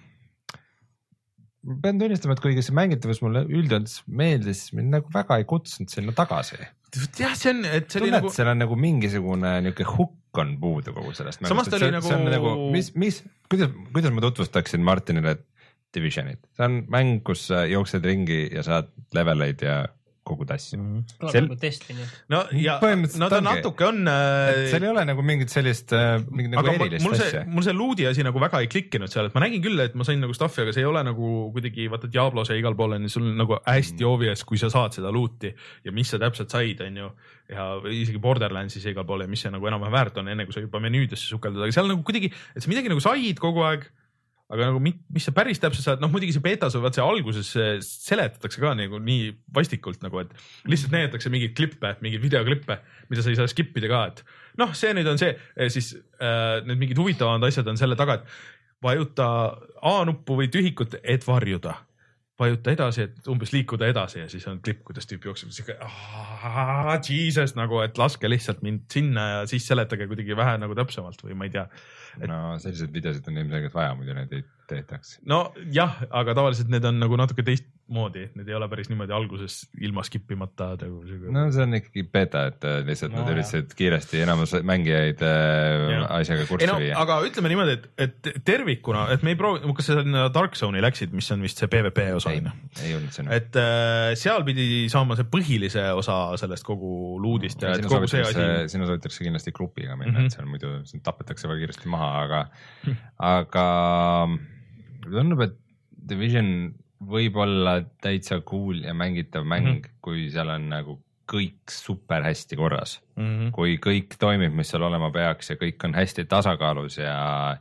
ma pean tunnistama, et kuigi see mängitavus mulle üldjoontes meeldis, mind nagu väga ei kutsunud sinna tagasi. Jah, see on, et see oli nagu... seal on nagu mingisugune niuke hukk on puudu kogu sellest. Samas ta oli nagu... nagu... Mis, mis, kuidas, kuidas ma tutvustaksin Martinile Divisionit? See on mäng, kus jooksed ringi ja saad leveleid ja kogu tassi. Mm-hmm. Sel... Destiny. No ja no ta natuke on... seal ei ole nagu mingit sellist mingit nagu erilist mul see, asja. Mul see loodi asi nagu väga ei klikkinud seal, et ma nägin küll, et ma sain nagu stuffi, aga see ei ole nagu kuidagi, vaata Diablos ja igal pool on sul nagu hästi mm. obvious, kui sa saad seda looti ja mis sa täpselt said, on ju. Ja isegi Borderlandsis igal pool ja mis see nagu enam-vähem väärt on, enne kui sa juba menüüdesse sukeldud, aga seal nagu kuidagi, et sa midagi nagu said kogu aeg, aga nagu mis sa päris täpselt saad, noh muidugi see betas või vaat see alguses seletatakse ka nagu nii vastikult nagu, et lihtsalt näidatakse mingeid klippe, mingeid videoklippe, mida sa ei saa skipida ka, et noh, see nüüd on see, siis äh, need mingid huvitavamad asjad on selle taga, et vajuta A-nuppu või tühikut, et varjuda. Vajuta edasi, et umbes liikuda edasi ja siis on klipp, kuidas tüüp jookseb. Siis aah, Jesus, nagu, et laske lihtsalt mind sinna ja siis seletage kuidagi vähe nagu täpsemalt või ma ei tea. Et... No sellised videosid on ilmselgelt vaja, muidu need ei teetaks. No jah, aga tavaliselt need on nagu natuke teist, moodi, need ei ole päris niimoodi alguses ilma skipimata. No see on ikkagi beta, et lihtsalt no, nad üritasid kiiresti enamus mängijaid ja. asjaga kurssi no, viia. Aga ütleme niimoodi, et, et tervikuna, et me ei proovi, kas sa Dark Zone'i läksid, mis on vist see PvP osa? Ei, ei olnud sinna. Et äh, seal pidi saama see põhilise osa sellest kogu luudist. Ja, sinu soovitakse kindlasti grupiga minna, mm -hmm. et seal muidu tapetakse väga kiiresti maha, aga, aga tundub, et Division võib olla täitsa cool ja mängitav mäng mm, -hmm. kui seal on nagu kõik super hästi korras mm. -hmm. Kui kõik toimib, mis seal olema peaks ja kõik on hästi tasakaalus ja,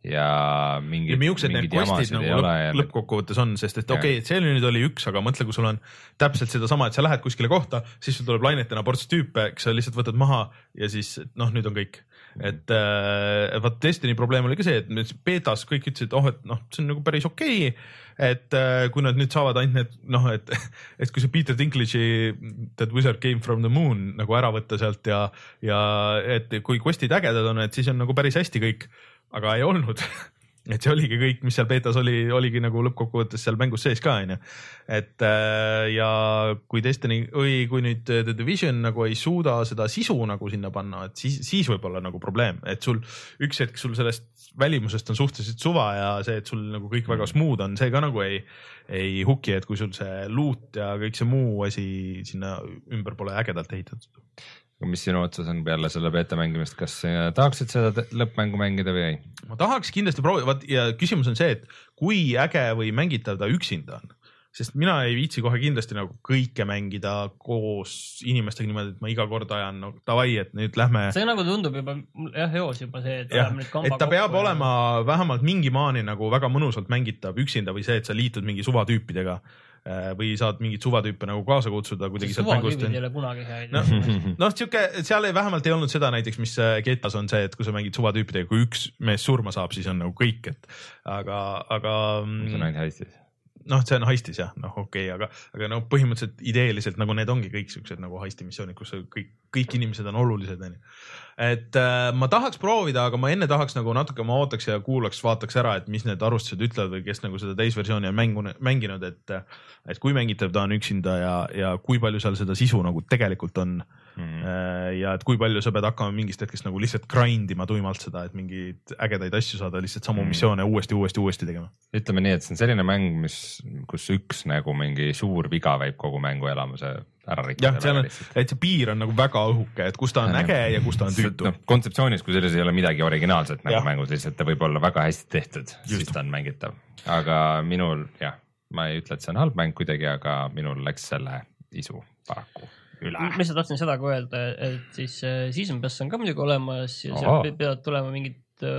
ja mingid, ja mingid need questid nagu lõpp, lõppkokkuvõttes on, sest et okei okay,, et see nüüd oli üks, aga mõtle, kui sul on täpselt seda sama, et sa lähed kuskile kohta, siis sul tuleb lainetena ports tüüpe, kes sa lihtsalt võtad maha ja siis noh, nüüd on kõik. Et äh, vaat Destiny probleem oli ka see, et betas kõik ütlesid, oh, et noh, see on nagu päris okei okay,, et äh, kui nad nüüd saavad ainult need, noh, et, et kui see Peter Dinklage'i That Wizard Came from the Moon nagu ära võtta sealt ja, ja et kui questid ägedad on, et siis on nagu päris hästi kõik, aga ei olnud. Et see oligi kõik, mis seal betas oli, oligi nagu lõppkokkuvõttes seal mängus sees ka, on ju. Et ja kui Destiny või kui nüüd The Division nagu ei suuda seda sisu nagu sinna panna, et siis, siis võib olla nagu probleem, et sul üks hetk sul sellest välimusest on suhteliselt suva ja see, et sul nagu kõik väga smooth on, see ka nagu ei, ei huki, et kui sul see loot ja kõik see muu asi sinna ümber pole ägedalt ehitatud. Mis sinu otsus on peale selle beta mängimist, kas tahaksid seda lõppmängu mängida või ei? Ma tahaks kindlasti proovida ja küsimus on see, et kui äge või mängitav ta üksinda on, sest mina ei viitsi kohe kindlasti nagu kõike mängida koos inimestega niimoodi, et ma iga kord ajan no, davai, et nüüd lähme. See nagu tundub juba jah, eos juba see, et, jah, et ta peab olema ja... vähemalt mingi maani nagu väga mõnusalt mängitav üksinda või see, et sa liitud mingi suvatüüpidega või saad mingit suvatüüpe nagu kaasa kutsuda kuidagi sealt mängust. Suvatüübid ei ole kunagi hea. No, no siuke, seal ei, vähemalt ei olnud seda näiteks, mis Getas on see, et kui sa mängid suvatüüpidega, kui üks mees surma saab, siis on nagu kõik, et aga, aga. See on ainult heistis. Noh, see on heistis jah, noh okei okay,, aga, aga no põhimõtteliselt ideeliselt nagu need ongi kõik siuksed nagu heistimissioonid, kus kõik, kõik inimesed on olulised. Et äh, ma tahaks proovida, aga ma enne tahaks nagu natuke, ma ootaks ja kuulaks, vaataks ära, et mis need arvustused ütlevad või kes nagu seda täisversiooni on mängu, mänginud, et, et kui mängitav ta on üksinda ja, ja kui palju seal seda sisu nagu tegelikult on mm. -hmm. ja et kui palju sa pead hakkama mingist hetkest nagu lihtsalt grind ima tuimalt seda, et mingeid ägedaid asju saada, lihtsalt samu mm. -hmm. missioone uuesti, uuesti, uuesti tegema. Ütleme nii, et see on selline mäng, mis, kus üks nagu mingi suur viga võib kogu mängu elamuse ära rikkuda. jah, seal on, et see piir on nagu väga õhuke, et kus ta on ja, äge ja kus ta on tüütu. No, kontseptsioonis, kui selles ei ole midagi originaalset nagu ja. mängus, lihtsalt ta võib olla väga hästi tehtud, siis ta on mängitav. Aga minul, jah, ma ei ütle, et see on halb mäng kuidagi, aga minul läks selle isu paraku üle. Ma lihtsalt tahtsin seda ka öelda, et siis Season Pass on ka muidugi olemas ja seal peavad tulema mingid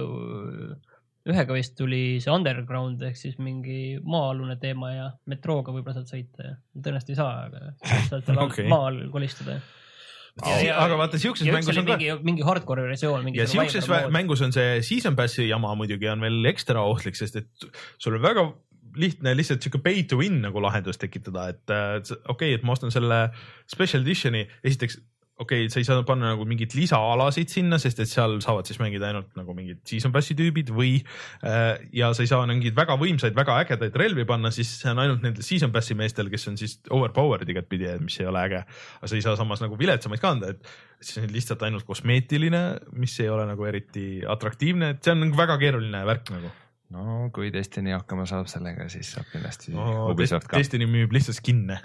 ühega vist tuli see Underground ehk siis mingi maa-alune teema ja metrooga võib-olla saad sõita ja tõenäoliselt ei saa, aga saad seal okay. maal kolistada. Ja, ja, aga vaata, siukses mängus on mingi, ka mingi hardcore versioon. Ja siukses mängus on see Season Passi jama muidugi on veel ekstra ohtlik, sest et sul on väga lihtne lihtsalt siuke pay to win nagu lahendus tekitada, et okei okay,, et ma ostan selle special editioni, esiteks okei okay,, sa ei saa panna nagu mingit lisaalasid sinna, sest et seal saavad siis mängida ainult nagu mingid Season Passi tüübid või äh, ja sa ei saa mingeid väga võimsaid, väga ägedaid relvi panna, siis see on ainult nendel Season Passi meestel, kes on siis overpowered igat pidi, mis ei ole äge. Aga sa ei saa samas nagu viletsamaid kanda, et see on lihtsalt ainult kosmeetiline, mis ei ole nagu eriti atraktiivne, et see on nagu väga keeruline värk nagu. No kui Destiny hakkama saab sellega, siis saab kindlasti no, Ubisoft ka. Destiny müüb lihtsalt skinne.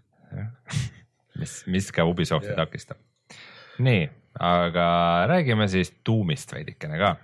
mis, mis ka Ubisofti yeah. takistab. Nii, aga räägime siis Doomist veidikene ka.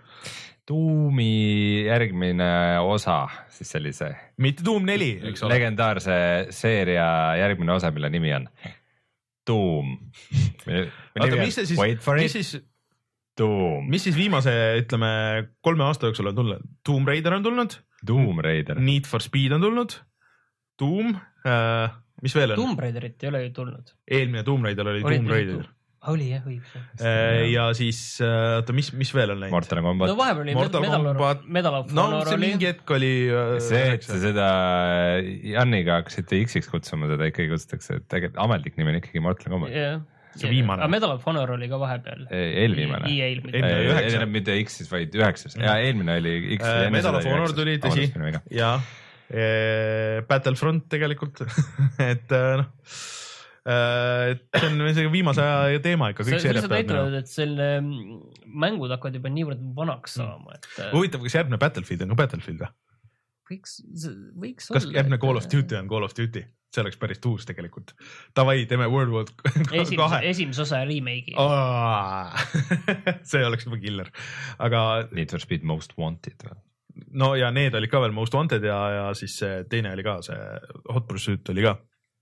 Doomi järgmine osa, siis sellise mitte Doom neli, eks ole. Legendaarse seeria järgmine osa, mille nimi on Doom. Oota, mis see siis, mis siis, Doom. mis siis viimase, ütleme, kolme aasta jooksul on tulnud? Tomb Raider on tulnud. Doom Raider. Need for Speed on tulnud. Doom, äh, mis veel on? Tomb Raiderit ei ole ju tulnud. Eelmine Tomb Raider oli, oli Tomb Raider. Oli jah, õigus. Ja siis, oota, mis, mis veel on läinud? Mortal Combat. No vahepeal oli Mortal Combat. Medal of Honor no, see oli. Mingi hetk oli. See, et see seda Janniga hakkasite X-iks kutsuma, seda ikkagi kutsutakse, et tegelikult ametlik nimi on ikkagi Mortal Combat. Yeah. See viimane. Aga Medal of Honor oli ka vahepeal. Eelviimane. Eelmine mitte X-is, vaid üheksas. Ja eelmine oli X. Medal of Honor tuli, tõsi. Ja, Battlefront tegelikult et noh, et see on isegi viimase aja teema ikka. See on lihtsalt näitanud, et selle mängud hakkavad juba niivõrd vanaks saama. Huvitav, kas järgmine Battlefield on ka Battlefield? Võiks, võiks kas olla. Kas järgmine Call of Duty on Call of Duty? See oleks päris tuus tegelikult. Davai, teeme World War kahe. Esimese osa remake'i. See oleks juba killer. Aga Need for Speed Most Wanted. No ja need oli ka veel Most Wanted ja, ja siis see teine oli ka, see Hot Pursuit oli ka.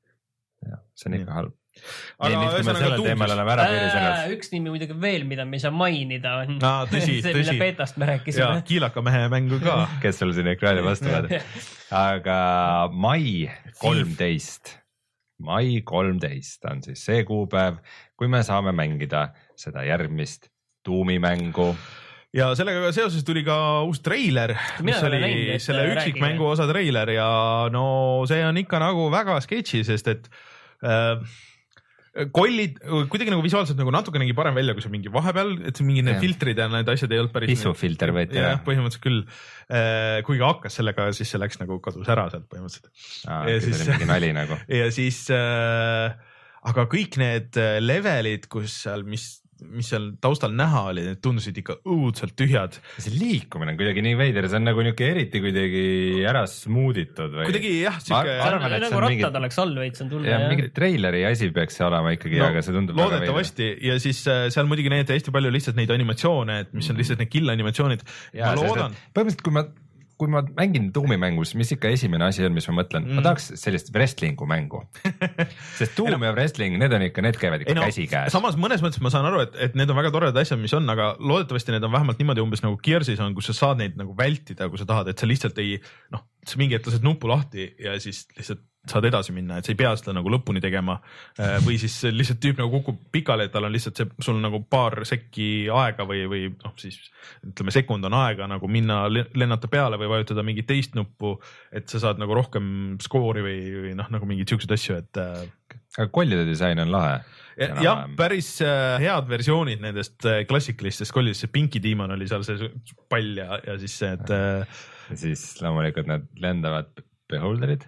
Ja, see on ikka halb. Aga ja, nüüd, sellel teemal oleme ära piirisenud. Üks nimi muidugi veel, mida me ei saa mainida on no, tõsi, see, tõsi. mille beetast me rääkisime. Ja Kiilaka mehe mängu ka. Kes sul siin ekraani vastu vaadab. Aga mai kolmteist, mai kolmteist on siis see kuupäev, kui me saame mängida seda järgmist tuumimängu. Ja sellega seoses tuli ka uus treiler, mis oli näinud, selle üksikmängu osa treiler ja no see on ikka nagu väga sketši, sest et äh, kollid kuidagi nagu visuaalselt nagu natukenegi parem välja, kui see mingi vahepeal, et see mingi need ja. Filtrid ja need asjad ei olnud päris. Pissufilter võeti. Jah, põhimõtteliselt küll. Kuigi hakkas sellega, siis see läks nagu kadus ära sealt põhimõtteliselt. Aa, ja siis oli mingi nali nagu. Ja siis, äh, aga kõik need levelid, kus seal, mis mis seal taustal näha oli, need tundusid ikka õudselt tühjad. See liikumine on kuidagi nii veider, see on nagu niuke eriti kuidagi ära smuuditud või? Kuidagi jah. Siuke... Arvan, nagu rattad mingi... oleks all veits on tunne. Ja, ja mingi treileri asi peaks see olema ikkagi, no, aga see tundub loodetavasti ja siis seal muidugi need hästi palju lihtsalt neid animatsioone, et mis on lihtsalt need kill animatsioonid. Ja, ma loodan. Põhimõtteliselt, kui ma kui ma mängin tuumimängus, mis ikka esimene asi on, mis ma mõtlen, mm. ma tahaks sellist wrestlingu mängu. Sest tuum ja wrestling, need on ikka, need käivad ikka no, käsi käes. Samas mõnes mõttes ma saan aru, et, et need on väga toredad asjad, mis on, aga loodetavasti need on vähemalt niimoodi umbes nagu Gearsis on, kus sa saad neid nagu vältida, kui sa tahad, et sa lihtsalt ei, noh, sa mingi hetk lased nupu lahti ja siis lihtsalt saad edasi minna, et sa ei pea seda nagu lõpuni tegema või siis lihtsalt tüüp nagu kukub pikali, et tal on lihtsalt see, sul nagu paar sekki aega või, või noh, siis ütleme sekund on aega nagu minna lennata peale või vajutada mingit teist nuppu, et sa saad nagu rohkem skoori või, või noh, nagu mingid siuksed asju, et. Aga kollide disain on lahe. Jah, päris head versioonid nendest klassikalistest kollidest, see Pinky Demon oli seal see pall ja, ja siis see, et. Ja siis loomulikult nad lendavad beholderid.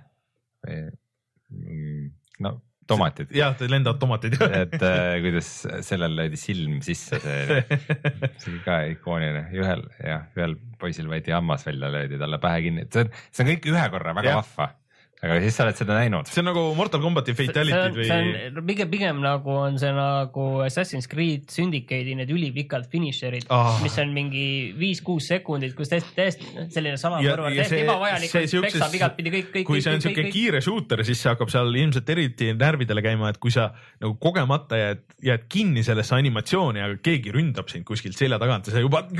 No tomatid. Jah, ta lendavad tomatid. Et äh, kuidas sellel löödi silm sisse, see, see ka ikooniline. Ühel, jah, ühel poisil võeti hammas välja, löödi talle pähe kinni. See on, see on kõik ühe korra väga ja. Vahva. Aga siis sa oled seda näinud. See on nagu Mortal Combati Fatalityd või? See on pigem, pigem nagu on see nagu Assassin's Creed Syndicate'i need ülipikalt finisherid, oh. mis on mingi viis kuus sekundit, kus täiesti, täiesti selline salamõrvar, täiesti ebavajalikult peksab igat pidi kõik, kõik, kui kõik, see on siuke kiire shooter, siis see hakkab seal ilmselt eriti närvidele käima, et kui sa nagu kogemata jääd, jääd kinni sellesse animatsiooni, aga keegi ründab sind kuskilt selja tagant ja sa juba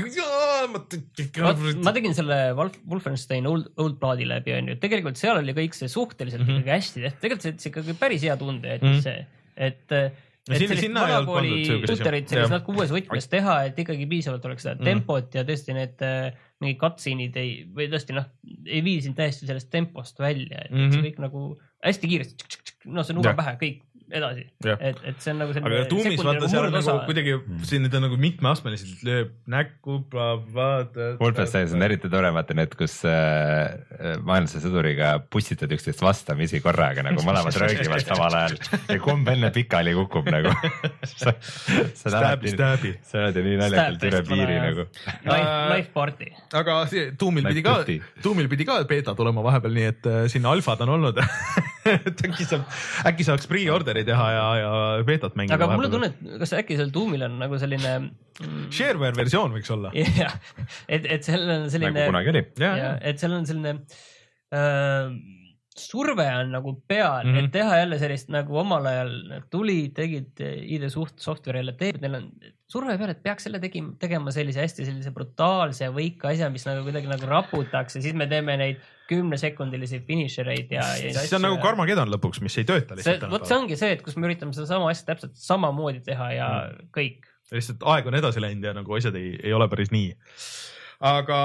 ma, ma tegin selle Wolfenstein Old, Old Bloodi läbi, on ju, tegelikult seal oli kõik see suhteliselt mm -hmm. ikkagi hästi tehtud, tegelikult see ikkagi päris hea tunde, et mm -hmm. see, et, et sinna, sellist vanakooli shooterit sellist natuke uues võtmes teha, et ikkagi piisavalt oleks seda mm -hmm. tempot ja tõesti need mingid cutscene'id ei, või tõesti noh, ei vii sind täiesti sellest tempost välja, et, mm -hmm. et see kõik nagu hästi kiiresti, no see nuga pähe, kõik edasi, et, et see on nagu selline aga tuumis vaata seal on nagu kuidagi siin need on nagu mitmeastmeliselt lööb näkku, vaata. Wolfenstein on eriti tore, vaata need, kus äh, maailmse sõduriga pussitad üksteist vastamisi korraga, nagu mõlemad röögivad samal ajal ja kumb enne pikali kukub nagu. sa, sa Stabbi, stabbi. Sa oled ju nii naljakalt üle piiri nagu. Life party. Aga tuumil pidi ka, tuumil pidi ka beeta tulema vahepeal, nii et sinna alfad on olnud. et äkki saab, äkki saaks pre-orderi teha ja, ja beetat mängida. Aga mulle tunne, et kas äkki seal tuumil on nagu selline shareware versioon võiks olla. jah, et, et seal on selline nagu kunagi oli. Ja, et seal on selline äh, surve on nagu peal, mm -hmm. et teha jälle sellist nagu omal ajal tuli, tegid I D Suht software'ile teeb, neil on surve peal, et peaks selle tegima, tegema sellise hästi sellise brutaalse võika asja, mis nagu kuidagi nagu raputaks ja siis me teeme neid kümnesekundilisi finishereid ja, ja see on nagu Carmageddon lõpuks, mis ei tööta lihtsalt. Vot see ongi see, et kus me üritame seda sama asja täpselt samamoodi teha ja mm. kõik. Lihtsalt aeg on edasi läinud ja nagu asjad ei, ei ole päris nii. Aga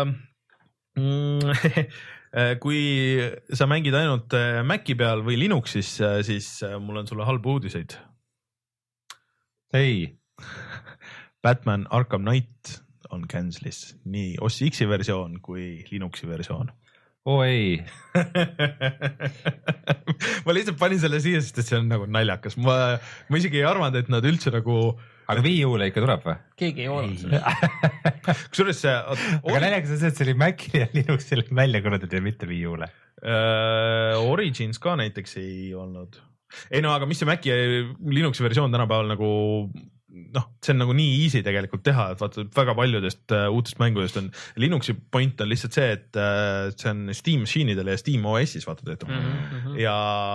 mm, kui sa mängid ainult Maci peal või Linuxis, siis mul on sulle halbu uudiseid. Ei. Batman Arkham Knight on cancel'is nii O S X-i versioon kui Linuxi versioon. oo ei ma lihtsalt panin selle siia, sest et see on nagu naljakas, ma, ma isegi ei arvanud, et nad üldse nagu. aga Wii U-le ikka tuleb või? Keegi ei oodanud seda. Kusjuures see. aga naljakas on see, et see oli Macil ja Linuxil välja korraldatud ja mitte Wii U-le. Uh, Origins ka näiteks ei olnud. ei no aga mis see Maci Linuxi versioon tänapäeval nagu noh, see on nagu nii easy tegelikult teha, et vaata väga paljudest uh, uutest mängudest on Linuxi point on lihtsalt see, et uh, see on Steam machine'idel ja Steam O S-is vaata töötab mm -hmm. ja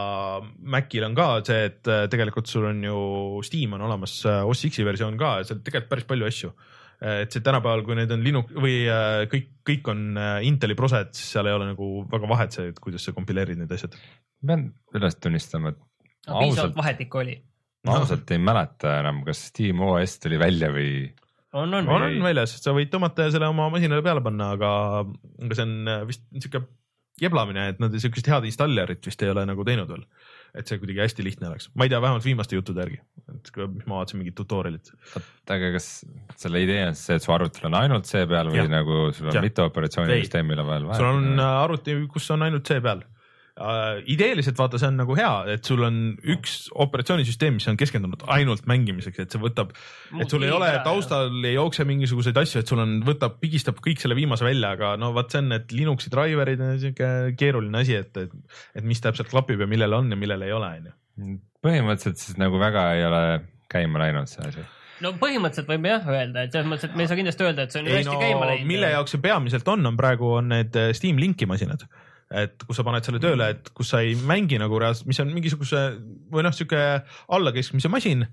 Macil on ka see, et uh, tegelikult sul on ju Steam on olemas uh, O S X-i versioon ka ja seal tegelikult päris palju asju. Et see tänapäeval, kui need on Linux või uh, kõik, kõik on uh, Inteli prosed, siis seal ei ole nagu väga vahet see, et kuidas sa kompileerid need asjad. Pean üles tunnistama, et no, piisavalt vahet ikka oli. Ma ausalt ei mäleta enam, kas Steam O S tuli välja või? On, on, on, on väljas, sa võid tõmmata ja selle oma masinale peale panna, aga, aga see on vist niisugune jeblamine, et nad niisugust head installerit vist ei ole nagu teinud veel. Et see kuidagi hästi lihtne oleks. Ma ei tea, vähemalt viimaste juttude järgi, et mis ma vaatasin mingid tutorialit. Aga kas selle idee on see, et su arvutil on ainult see peal või ja. nagu sul on ja. mitu operatsioonisüsteemile vahel? Sul on arvuti, kus on ainult see peal. Uh, ideeliselt vaata, see on nagu hea, et sul on üks operatsioonisüsteem, mis on keskendunud ainult mängimiseks, et see võtab, et sul ei ole taustal ei jookse mingisuguseid asju, et sul on, võtab, pigistab kõik selle viimase välja, aga no vaat see on, et Linuxi driverid on niisugune keeruline asi, et, et, et mis täpselt klapib ja millel on ja millel ei ole. Põhimõtteliselt siis nagu väga ei ole käima läinud see asi. No põhimõtteliselt võime jah öelda, et selles mõttes, et me ei saa kindlasti öelda, et see on ei, hästi no, käima läinud. Mille jaoks see peamiselt on, on praegu on need Steam Linki masinad. Et kus sa paned selle tööle, et kus sa ei mängi nagu reaalselt, mis on mingisuguse või noh, siuke allakeskmise masin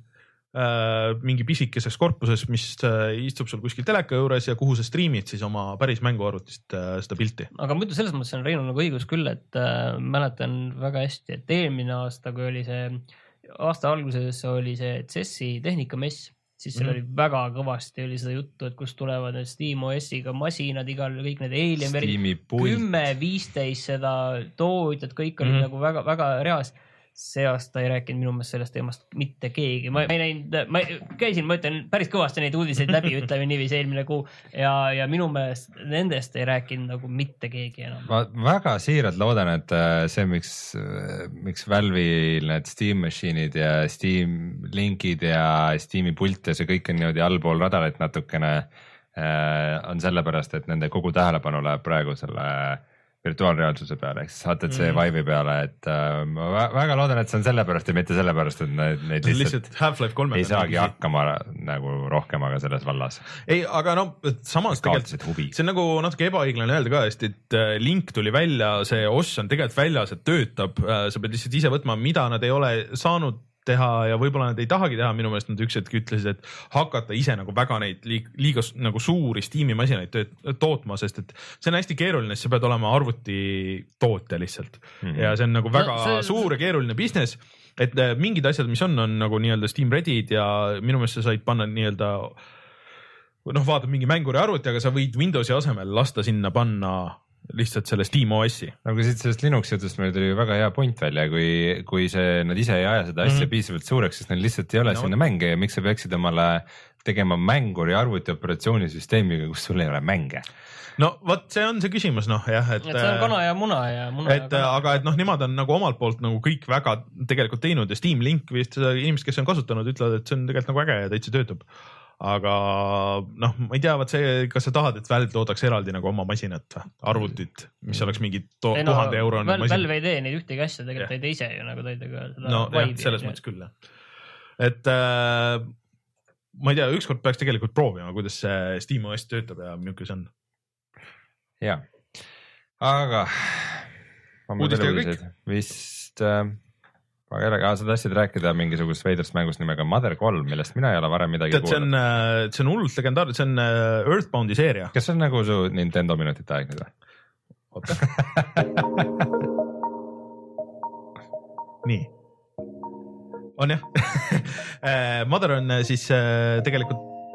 äh, mingi pisikeses korpuses, mis äh, istub sul kuskil teleka juures ja kuhu sa streamid siis oma päris mänguarvutist äh, seda pilti. Aga muidu selles mõttes on Reino nagu õigus küll, et äh, mäletan väga hästi, et eelmine aasta, kui oli see aasta alguses oli see C E S-i tehnikamess, siis seal mm -hmm. oli väga kõvasti oli seda juttu, et kust tulevad need Steam O S-iga masinad, igal kõik need Alien verid, kümme, viisteist seda tootjad, kõik olid mm -hmm. nagu väga, väga reas. See aasta ei rääkinud minu meelest sellest teemast mitte keegi. Ma ei näinud, ma käisin, ma ütlen päris kõvasti neid uudiseid läbi, ütleme niiviisi eelmine kuu ja, ja minu meelest nendest ei rääkinud nagu mitte keegi enam. Ma väga siiralt loodan, et see, miks, miks Valve'il need Steam machine'id ja Steam linkid ja Steam'i pult ja see kõik on niimoodi allpool radarit natukene on sellepärast, et nende kogu tähelepanu läheb praegu selle virtuaalreaalsuse peale, ehk siis vaata, et see mm. Vive'i peale, et äh, ma väga loodan, et see on sellepärast ja mitte sellepärast, et neid, neid lihtsalt, lihtsalt ei saagi hakkama nagu rohkem aga selles vallas. Ei, aga no samas tegelikult see on nagu natuke ebaõiglane öelda ka, et Link tuli välja, see O S on tegelikult väljas, et töötab, sa pead lihtsalt ise võtma, mida nad ei ole saanud teha ja võib-olla nad ei tahagi teha, minu meelest nad üks hetk ütlesid, et hakata ise nagu väga neid liiga, liiga nagu suuri Steam'i masinaid tootma, sest et see on hästi keeruline, sest sa pead olema arvuti tootja lihtsalt mm -hmm. ja see on nagu väga no, see... suur ja keeruline business, et mingid asjad, mis on, on nagu nii-öelda Steam Ready'd ja minu meelest sa said panna nii-öelda noh, vaatad mingi mänguri arvuti, aga sa võid Windowsi asemel lasta sinna panna lihtsalt selle Steam O S-i. Aga siit sellest Linuxi jutust meil tuli väga hea point välja, kui, kui see, nad ise ei aja seda asja mm -hmm. piisavalt suureks, sest neil lihtsalt ei ole no. sinna mänge ja miks sa peaksid omale tegema mänguri arvuti operatsioonisüsteemiga, kus sul ei ole mänge? No vot, see on see küsimus, noh jah, et, et see on kana ja muna ja muna et, ja aga et noh, nemad on nagu omalt poolt nagu kõik väga tegelikult teinud ja Steam Link vist inimesed, kes on kasutanud, ütlevad, et see on tegelikult nagu äge ja täitsa töötab. Aga noh, ma ei tea, vaat see, kas sa tahad, et Valve toodaks eraldi nagu oma masinat või arvutit, mis oleks mingi to ei, no, tuhande eurone Valve, masin. Valve ei tee neid ühtegi asja, tegelikult yeah. ei tee ise ju nagu ta ei tee ka seda no, jah, selles mõttes küll, jah. Et äh, ma ei tea, ükskord peaks tegelikult proovima, kuidas see Steam O S töötab ja milline see on. Jaa, aga uudistega kõik? Vist... Äh... aga jällegi, sa tahtsid rääkida mingisugust veidrast mängust nimega Mother kolm, millest mina ei ole varem midagi kuulnud. See on, see on hullult legendaarne, see on Earthboundi seeria. Kas see on nagu su Nintendo minutite aeg nüüd või? Oota. Nii. On jah. Mother on siis tegelikult...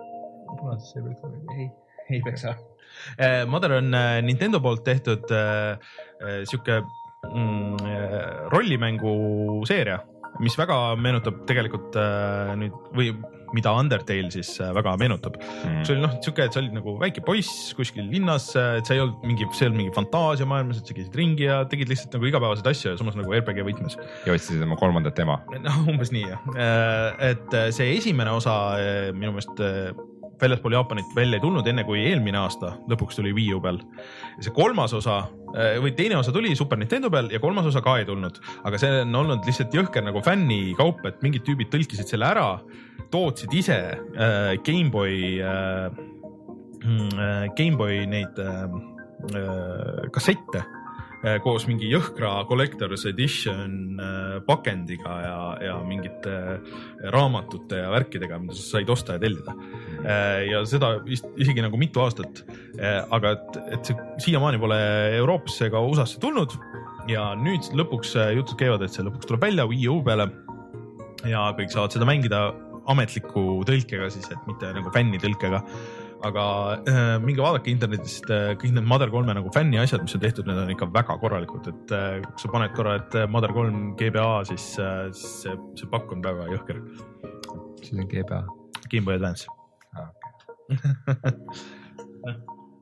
Ei, ei peksa. Mother on Nintendo poolt tehtud siuke... Mm, rollimängu seeria, mis väga meenutab tegelikult äh, nüüd või mida Undertale siis äh, väga meenutab mm.. see oli noh, siuke, et sa olid nagu väike poiss kuskil linnas, et sa ei olnud mingi, see ei olnud mingi fantaasia maailmas, et sa käisid ringi ja tegid lihtsalt nagu igapäevaseid asju ja samas nagu R P G võtmes. ja otsisid oma kolmandat ema. noh, umbes nii jah. Et see esimene osa minu meelest väljaspool Jaapanit välja ei tulnud enne kui eelmine aasta lõpuks tuli Wii U peal. See kolmas osa või teine osa tuli Super Nintendo peal ja kolmas osa ka ei tulnud, aga see on olnud lihtsalt jõhker nagu fänni kaup, et mingid tüübid tõlkisid selle ära, tootsid ise äh, Gameboy äh, Gameboy neid äh, kassette äh, koos mingi jõhkra Collector's Edition äh, pakendiga ja, ja mingite äh, raamatute ja värkidega, mida sa said osta ja tellida äh, ja seda isegi nagu mitu aastat äh, aga et, et see siiamaani pole Euroopasse ega U S A-sse tulnud ja nüüd lõpuks äh, jutud käivad, et see lõpuks tuleb välja Wii U peale ja kõik saavad seda mängida ametliku tõlkega siis, et mitte nagu fänni tõlkega, aga äh, minge vaadake internetist äh, kõik need Mother kolme nagu fänni asjad, mis on tehtud, need on ikka väga korralikud, et äh, kui sa paned korra, et Mother kolm G B A, siis, äh, siis see, see pakk on väga jõhker. Siis on G B A? Game Boy Advance. Ah, okay.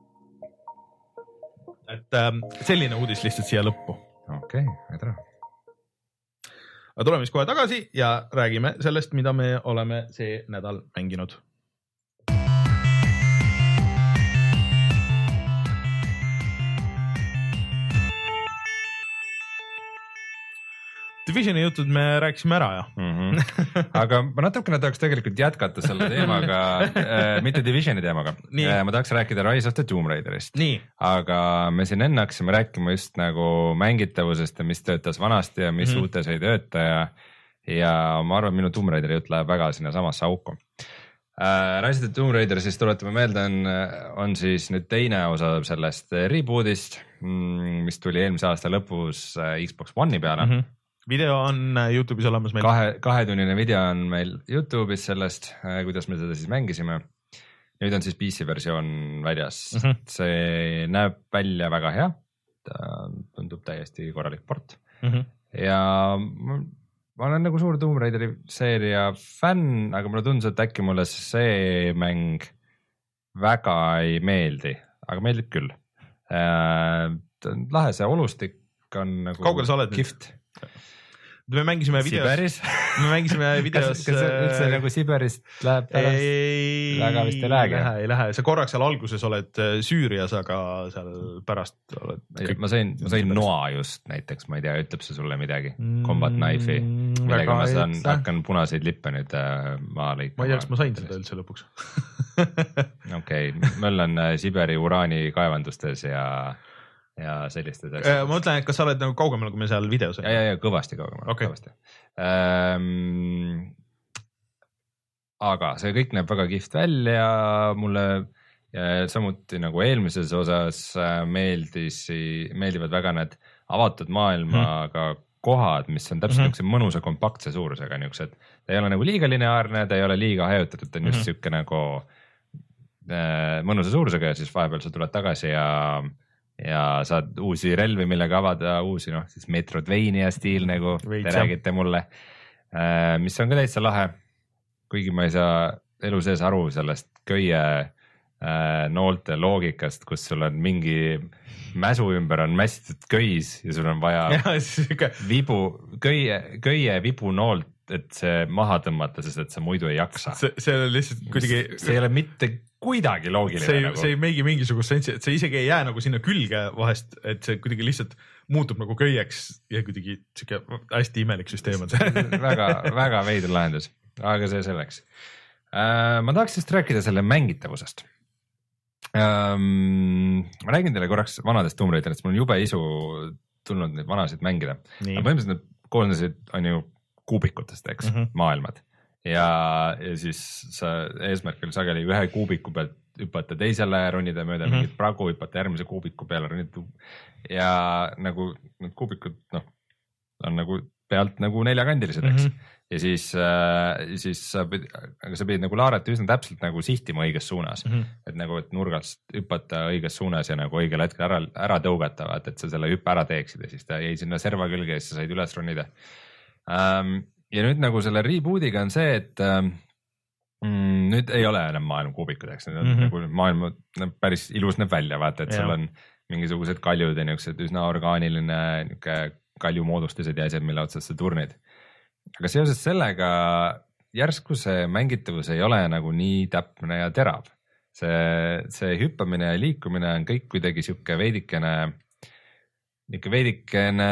et äh, selline uudis lihtsalt siia lõppu. Okei, okay, edra. aga tuleme siis kohe tagasi ja räägime sellest, mida me oleme see nädal mänginud. Divisioni jutud me rääkisime ära ja mm. -hmm. aga ma natukene tahaks tegelikult jätkata selle teemaga äh, mitte Divisioni teemaga. Äh, ma tahaks rääkida Rise of the Tomb Raiderist. Aga me siin enne hakkasime rääkima just nagu mängitavusest ja mis töötas vanasti ja mis mm -hmm. uutes ei tööta ja, ja ma arvan, minu Tomb Raideri jutt läheb väga sinna samasse auku. Äh, Rise of the Tomb Raider, siis tuletame meelde, on, on siis nüüd teine osa sellest reboot'ist, mis tuli eelmise aasta lõpus Xbox One'i peale. Mm -hmm. Video on YouTube'is olemas meil. Kahe, kahetunnine video on meil YouTube'is sellest, kuidas me seda siis mängisime. Nüüd on siis P C versioon väljas. Mm -hmm. See näeb välja väga hea. Ta tundub täiesti korralik port. Mm -hmm. Ja ma, ma olen nagu suur Tomb Raideri seeria fänn, aga mulle tundus, et äkki mulle see mäng väga ei meeldi, aga meeldib küll. Lahe see olustik on nagu kaugel sa oled kihvt. Me mängisime videos. Siberis? Me mängisime videos. kas, kas üldse nagu Siberist läheb pärast? Ei, väga vist ei lähegi. Ei lähe, ei lähe. Sa korraks seal alguses oled Süürias, aga seal pärast oled... Kõik... Ma sain, ma sain noa just näiteks, ma ei tea, ütleb see sulle midagi. Combat Knife'i, millega ma saan, hakkan punaseid lippe nüüd maa lõikama. Ma ei tea, kas ma sain seda üldse lõpuks. Okei, meil on Siberi uraani kaevandustes ja... ja sellistes asjades. Ma mõtlen, et kas sa oled nagu kaugemal, kui me seal videos ja, ja, ja kõvasti kaugemal. Okay. Kõvasti. Ähm, aga see kõik näeb väga kihvt välja mulle ja samuti nagu eelmises osas meeldis, meeldivad väga need avatud maailmaga hmm. kohad, mis on täpselt mm-hmm. mõnusa kompaktse suurusega niisugused. Ta ei ole nagu liiga lineaarne, ta ei ole liiga hajutatud, ta on just mm-hmm. siuke nagu äh, mõnusa suurusega ja siis vahepeal sa tuled tagasi ja ja saad uusi relvi, millega avada uusi, noh siis Metroidvania stiil nagu Veits, te räägite mulle, mis on ka täitsa lahe, kuigi ma ei saa elu sees aru sellest köie noolte loogikast, kus sul on mingi mäsu ümber on mässitud köis ja sul on vaja ja, vibu, köie, köie vibu noolt, et see maha tõmmata, sest et sa muidu ei jaksa. see, see on lihtsalt kuidagi see ei ole mitte kuidagi loogiline. See, nagu. see ei meigi mingisugust sensi, et see isegi ei jää nagu sinna külge vahest, et see kuidagi lihtsalt muutub nagu köieks ja kuidagi siuke hästi imelik süsteem on see. väga, väga veider lahendus, aga see selleks. Ma tahaks siis rääkida selle mängitavusest. Ma räägin teile korraks vanadest Tomb Raiderist, mul on jube isu tulnud neid vanasid mängida. Põhimõtteliselt need koosnesid on ju kuubikutest, eks, mm-hmm. maailmad. Ja, ja siis sa eesmärk oli sageli ühe kuubiku pealt hüpata teisele, ronida mööda mm-hmm. mingit pragu, hüpata järgmise kuubiku peale, ronida. Ja nagu need kuubikud, noh, on nagu pealt nagu neljakandilised, eks. Mm-hmm. Ja siis, äh, siis sa pidid, aga sa pidid nagu laareti üsna täpselt nagu sihtima õiges suunas. Mm-hmm. Et nagu, et nurgast hüpata õiges suunas ja nagu õigel hetkel ära, ära tõugata, et sa selle hüppe ära teeksid ja siis ta jäi sinna serva külge ja siis sa said üles ronida. Um, ja nüüd nagu selle reboot'iga on see, et mm, nüüd ei ole enam maailmakuubikud, eks nüüd on mm -hmm. nagu maailm no, päris ilus näeb välja, vaata, et ja. sul on mingisugused kaljud ja niisugused üsna orgaaniline niisugune kaljumoodustised ja asjad, mille otsast sa turnid. aga seoses sellega järsku see mängitavus ei ole nagu nii täpne ja terav. see, see hüppamine ja liikumine on kõik kuidagi sihuke veidikene, ikka veidikene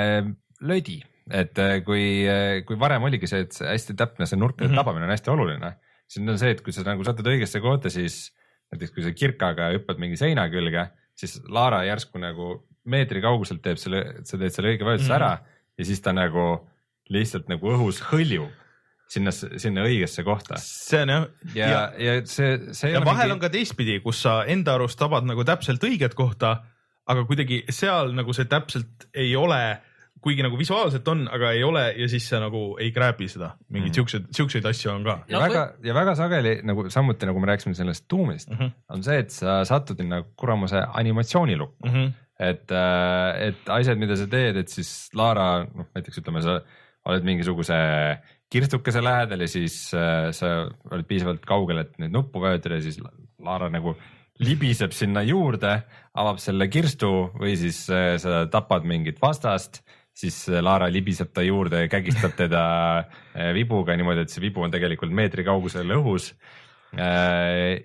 lödi, et kui, kui varem oligi see, et see hästi täpne see nurkade mm -hmm. tabamine on hästi oluline, siis nüüd on see, et kui sa nagu satud õigesse kohta, siis näiteks kui sa kirkaga hüppad mingi seina külge, siis Lara järsku nagu meetri kauguselt teeb selle, sa teed selle õige vajutuse mm -hmm. ära ja siis ta nagu lihtsalt nagu õhus hõljub sinna, sinna õigesse kohta. see on jah. ja, ja, ja see, see ja vahel mingi... on ka teistpidi, kus sa enda arust tabad nagu täpselt õiget kohta, aga kuidagi seal nagu see täpselt ei ole, kuigi nagu visuaalselt on, aga ei ole ja siis sa nagu ei grab'i seda. Mingid mm. siukseid, siukseid asju on ka. Ja, no, väga, ja väga sageli nagu samuti nagu me rääkisime sellest tuumist mm, -hmm. on see, et sa satud nagu kuramuse animatsioonilukku mm. -hmm. et, et asjad, mida sa teed, et siis Lara, noh näiteks ütleme, sa oled mingisuguse kirstukese lähedal ja siis äh, sa oled piisavalt kaugel, et neid nuppu vajutada ja siis Lara nagu libiseb sinna juurde, avab selle kirstu või siis äh, sa tapad mingit vastast, siis Lara libiseb ta juurde ja kägistab teda äh, vibuga niimoodi, et see vibu on tegelikult meetri kaugusel õhus äh,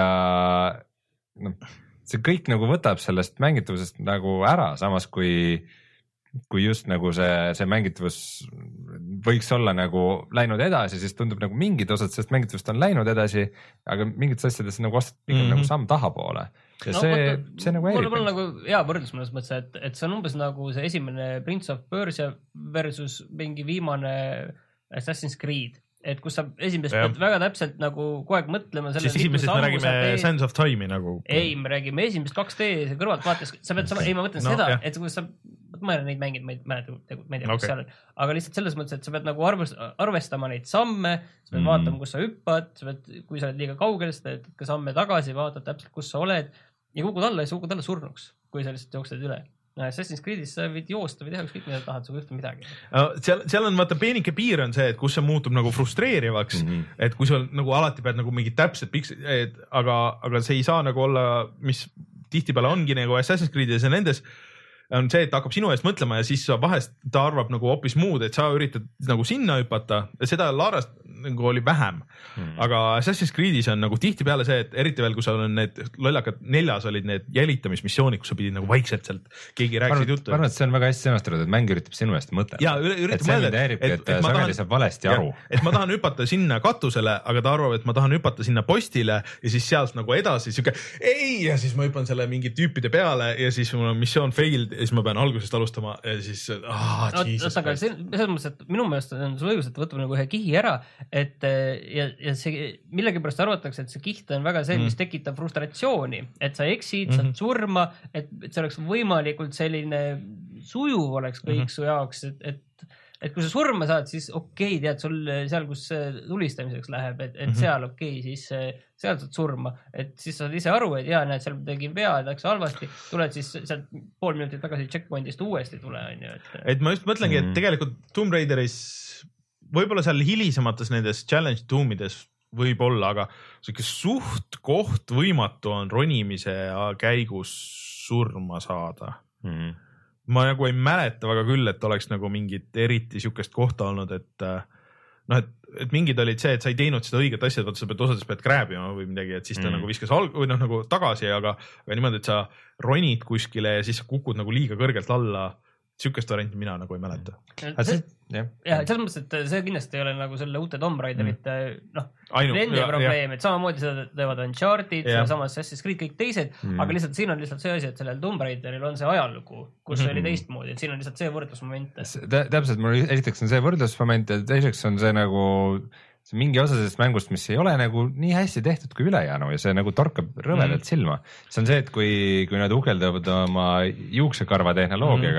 ja noh, see kõik nagu võtab sellest mängitavusest nagu ära, samas kui kui just nagu see, see mängitavus võiks olla nagu läinud edasi, siis tundub nagu mingid osad sellest mängitavust on läinud edasi, aga mingites asjades nagu astub pigem mm -hmm. nagu samm tahapoole. ja no, see, võtta, see nagu häirib. Mul on nagu hea võrdlus mõnes mõttes, et, et see on umbes nagu see esimene Prince of Persia versus mingi viimane Assassin's Creed. Et kus sa esimest pead väga täpselt nagu kogu aeg mõtlema. Siis esimesest me räägime Sands of Time'i nagu. Ei, me räägime esimest kaks D kõrvalt vaates, sa pead sama, ei ma mõtlen no, seda, jah. et kui sa, ma ei ole neid mänginud, ma ei mäleta, ma ei tea, mis okay. seal on, aga lihtsalt selles mõttes, et sa pead nagu arvestama neid samme, sa pead mm. vaatama, kus sa hüppad, sa pead, kui sa oled liiga kaugel, sa teed ka samme tagasi, vaatad täpselt, kus sa oled ja kukud alla ja sa kukud alla surnuks, kui sa lihtsalt jooksed üle. Assassin's Creed'is sa võid joosta või teha ükskõik mida tahad, sa ei juhtu midagi. seal, seal on vaata peenike piir on see, et kus see muutub nagu frustreerivaks mm, -hmm. et kui sa nagu alati pead nagu mingid täpsed piks-, aga, aga see ei saa nagu olla, mis tihtipeale ongi nagu Assassin's Creed'is ja nendes on see, et ta hakkab sinu eest mõtlema ja siis sa vahest ta arvab nagu hoopis muud, et sa üritad nagu sinna hüpata ja seda Larast nagu oli vähem hmm. aga Assassin's Creed'is on nagu tihtipeale see, et eriti veel, kui sa on need lollakad neljas olid need jälitamismissioonid, kus sa pidid nagu vaikselt sealt, keegi rääkisid juttu. ma arvan, et see on väga hästi sõnastatud, et mäng üritab sinu eest mõtelda. ja üritab mõelda, et, et, et, et sageli saab valesti aru. et ma tahan hüpata sinna katusele, aga ta arvab, et ma tahan hüpata sinna postile ja siis sealt nagu edasi siuke ei ja siis ma hüppan selle mingi tüüpide peale ja siis mul on missioon failed ja siis ma pean algusest alustama ja siis ah, no, aga selles mõttes, et minu meelest on sul õigus, et võtab nagu ühe kihi ära, et ja, ja see millegipärast arvatakse, et see kiht on väga see, mis mm. tekitab frustratsiooni, et sa eksid, mm -hmm. saad surma, et, et see oleks võimalikult selline sujuv oleks kõik mm -hmm. su jaoks, et, et et kui sa surma saad, siis okei okay,, tead sul seal, kus tulistamiseks läheb, et, et mm -hmm. seal okei okay,, siis seal saad surma, et siis saad ise aru, et jaa, näed, seal tegin vea, läks halvasti, tuled siis sealt pool minutit tagasi checkpointist uuesti tule, on ju. Et... et ma just mõtlengi, et tegelikult Tomb Raideris võib-olla seal hilisemates nendes challenge tuumides võib-olla, aga siuke suht koht võimatu on ronimise käigus surma saada mm. -hmm. ma nagu ei mäleta väga küll, et oleks nagu mingit eriti siukest kohta olnud, et noh, et, et mingid olid see, et sa ei teinud seda õiget asja, et sa pead osades pead grääbima või midagi, et siis ta mm. nagu viskas alg- või noh, nagu tagasi, aga, aga niimoodi, et sa ronid kuskile ja siis sa kukud nagu liiga kõrgelt alla. Siukest varianti mina nagu ei mäleta. See, ja, ja selles mõttes, et see kindlasti ei ole nagu selle uute Tomb Raiderite mm. noh, nende probleem, et samamoodi seda teevad Uncharted, samas Assassin's Creed, kõik teised, mm. aga lihtsalt siin on lihtsalt see asi, et sellel Tomb Raideril on see ajalugu, kus mm. oli teistmoodi, et siin on lihtsalt see võrdlusmoment. Täpselt, mul esiteks on see võrdlusmoment ja teiseks on see nagu see mingi osa sellest mängust, mis ei ole nagu nii hästi tehtud kui ülejäänu ja see nagu torkab rõvedalt mm. silma. See on see, et kui, kui nad uhkeldavad oma juuksekarva tehnoloogiaga mm.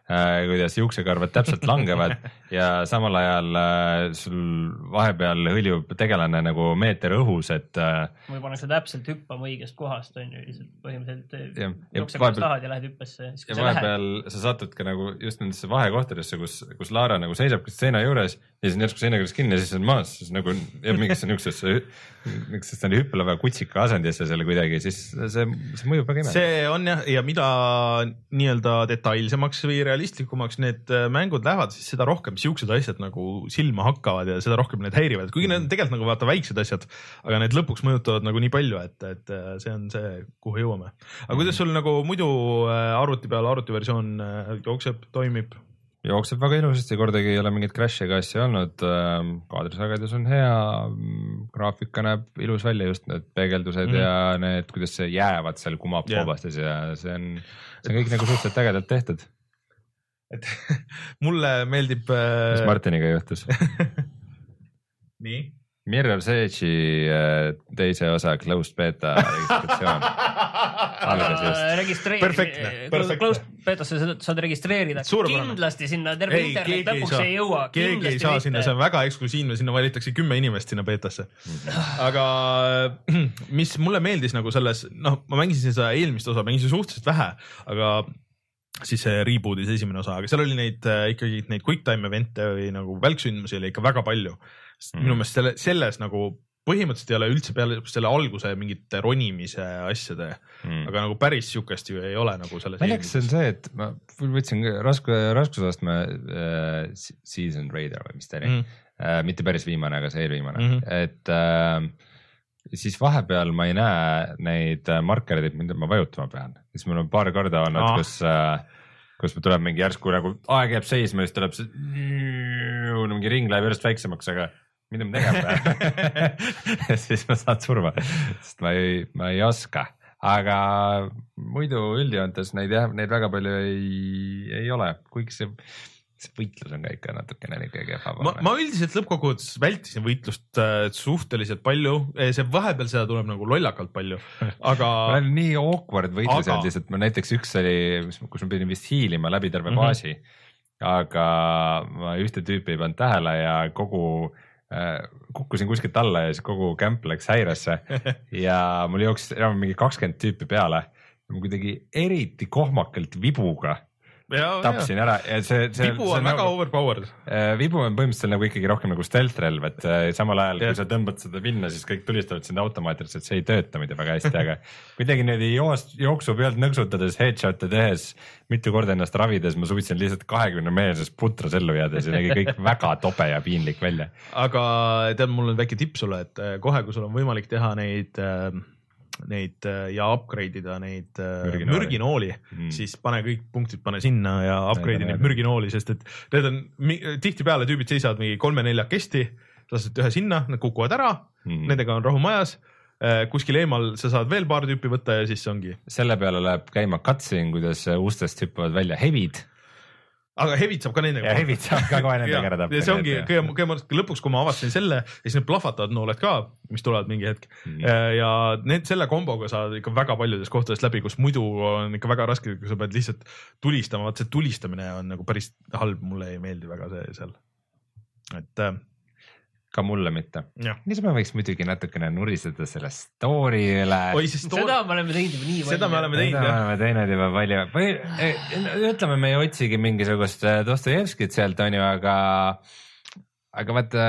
kuidas juuksekarvad täpselt langevad ja samal ajal sul vahepeal hõljub tegelane nagu meeter õhus, et või pannakse täpselt hüppama õigest kohast, on ju, põhimõtteliselt jooksekarvad tahad ja lähed hüppesse. Ja vahepeal sa satud ka nagu just nendesse vahekohtadesse, kus, kus Laara nagu seisab seina juures ja siis on järsku seina juures kinni ja siis on maas, siis nagu jääb mingisse niisugusesse niisugusesse hüppelava kutsika asendisse selle kuidagi, siis see, see mõjub väga imelik. See on jah, ja mida nii-öelda detailsemaks või realistlikumaks need mängud lähevad, siis seda rohkem siuksed asjad nagu silma hakkavad ja seda rohkem need häirivad, kuigi need on tegelikult nagu vaata väiksed asjad, aga need lõpuks mõjutavad nagu nii palju, et, et see on see, kuhu jõuame. Aga kuidas sul nagu muidu arvuti peal arvutiversioon jookseb, toimib? Jookseb väga ilusasti, kordagi ei ole mingit crash'i ega asja olnud, kaadrisagedus on hea, graafika näeb ilus välja, just need peegeldused mm -hmm. ja need, kuidas see jäävad seal kumab yeah. koobastes ja see on, see on kõik nagu suhteliselt ägedalt tehtud. Et mulle meeldib... Mis Martiniga juhtus? Nii? Mirror's Edge'i teise osa closed beta registratsioon. Registreeri, closed betasse saad registreerida. Kindlasti sinna terve ei, internet lõpuks ei, ei jõua. Keegi ei saa sinna, see on väga eksklusiivne, sinna valitakse kümme inimest sinna betasse. Aga mis mulle meeldis nagu selles, noh, ma mängisin seda eelmist osa, mängisin suhteliselt vähe, aga siis see reboot'is esimene osa, aga seal oli neid ikkagi neid quick time event'e või nagu välksündmusi oli ikka väga palju. Mm. Minu meelest selle, selles nagu põhimõtteliselt ei ole üldse peale selle alguse mingite ronimise asjade, mm. aga nagu päris siukest ju ei ole nagu selles. Milleks see on see, et ma võtsin rasku, raskusastme äh, Season Raider või mis ta oli, mm. äh, mitte päris viimane, aga see eelviimane, mm -hmm. et äh, siis vahepeal ma ei näe neid markereid, mida ma vajutama pean, siis mul on paar korda olnud ah., kus äh, kus tuleb mingi järsku nagu aeg jääb seisma, siis tuleb see mingi ring läheb järjest väiksemaks, aga mida ma tegema pean siis ma saan surma, sest ma ei, ma ei oska, aga muidu üldjoontes neid jah, neid väga palju ei, ei ole, kuigi see, see võitlus on ka ikka natukene ikkagi kehva. Ma, ma üldiselt lõppkokkuvõttes vältisin võitlust äh, suhteliselt palju, see vahepeal seda tuleb nagu lollakalt palju, aga ma olen nii awkward võitlusi aga... lihtsalt, ma näiteks üks oli, kus ma pidin vist hiilima läbi terve mm -hmm. baasi, aga ma ühte tüüpi ei pannud tähele ja kogu kukkusin kuskilt alla ja siis kogu kämp läks häiresse ja mul jooksis enam mingi kakskümmend tüüpi peale ja ma kuidagi eriti kohmakalt vibuga ja, tapsin ja. ära ja see, see vibu on see väga nagu, overpowered. Vibu on põhimõtteliselt nagu ikkagi rohkem nagu stealth relv, et samal ajal ja. kui sa tõmbad seda pinna, siis kõik tulistavad sind automaatiliselt, see ei tööta mida väga hästi, aga kuidagi nüüd jooksu pealt nõksutades, headshot'e tehes, mitu korda ennast ravides, ma suutsin lihtsalt kahekümne meelses putras ellu jääda, see nägi kõik väga tobe ja piinlik välja. Aga tead, mul on väike tipp sulle, et kohe, kui sul on võimalik teha neid neid ja upgrade ida neid mürginooli, mürginooli mm. siis pane kõik punktid, pane sinna ja upgrade neid mürginooli, sest et need on tihtipeale tüübid seisavad mingi kolme-neljakesti, lased ühe sinna, nad kukuvad ära mm., nendega on rahu majas, kuskil eemal sa saad veel paar tüüpi võtta ja siis ongi. Selle peale läheb käima cutscene, kuidas ustest hüppavad välja hevid. Aga hevid saab ka nendega. Ja hevid saab ka kohe nendega ära tappa. See ongi kõige, kõige lõpuks, kui ma avastasin selle ja siis need plahvatavad nooled ka, mis tulevad mingi hetk mm. ja need selle komboga saad ikka väga paljudes kohtades läbi, kus muidu on ikka väga raske, kui sa pead lihtsalt tulistama, vaat see tulistamine on nagu päris halb, mulle ei meeldi väga see seal, et ka mulle mitte. Siis me võiks muidugi natukene nuriseda selle story üle. Story... Seda me oleme teinud juba nii palju. Seda me oleme teinud, jah. Seda me oleme teinud juba palju. Või ütleme, me ei otsigi mingisugust Dostojevskit sealt, on ju, aga, aga vaata,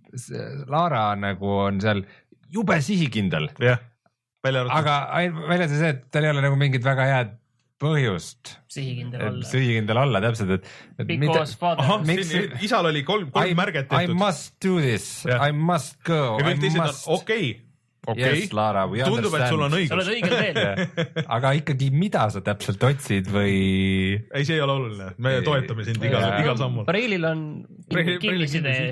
Laara nagu on seal jube sihikindel. Jah, välja arvatud. Aga välja see, et tal ei ole nagu mingid väga head põhjust sihikindel olla, sihikindel olla täpselt, et, et because father aha, miks isal oli kolm, kolm I, märget tehtud. I must do this yeah., I must go, ja kõik teised on okei okay. Okay. Yes, Laara, we tundub, understand. et sul on õigus. Sa oled õigel teel. Aga ikkagi, mida sa täpselt otsid või? Ei, see ei ole oluline. Me ei. toetame sind igal, igal sammul. Preilil on kinnisidee.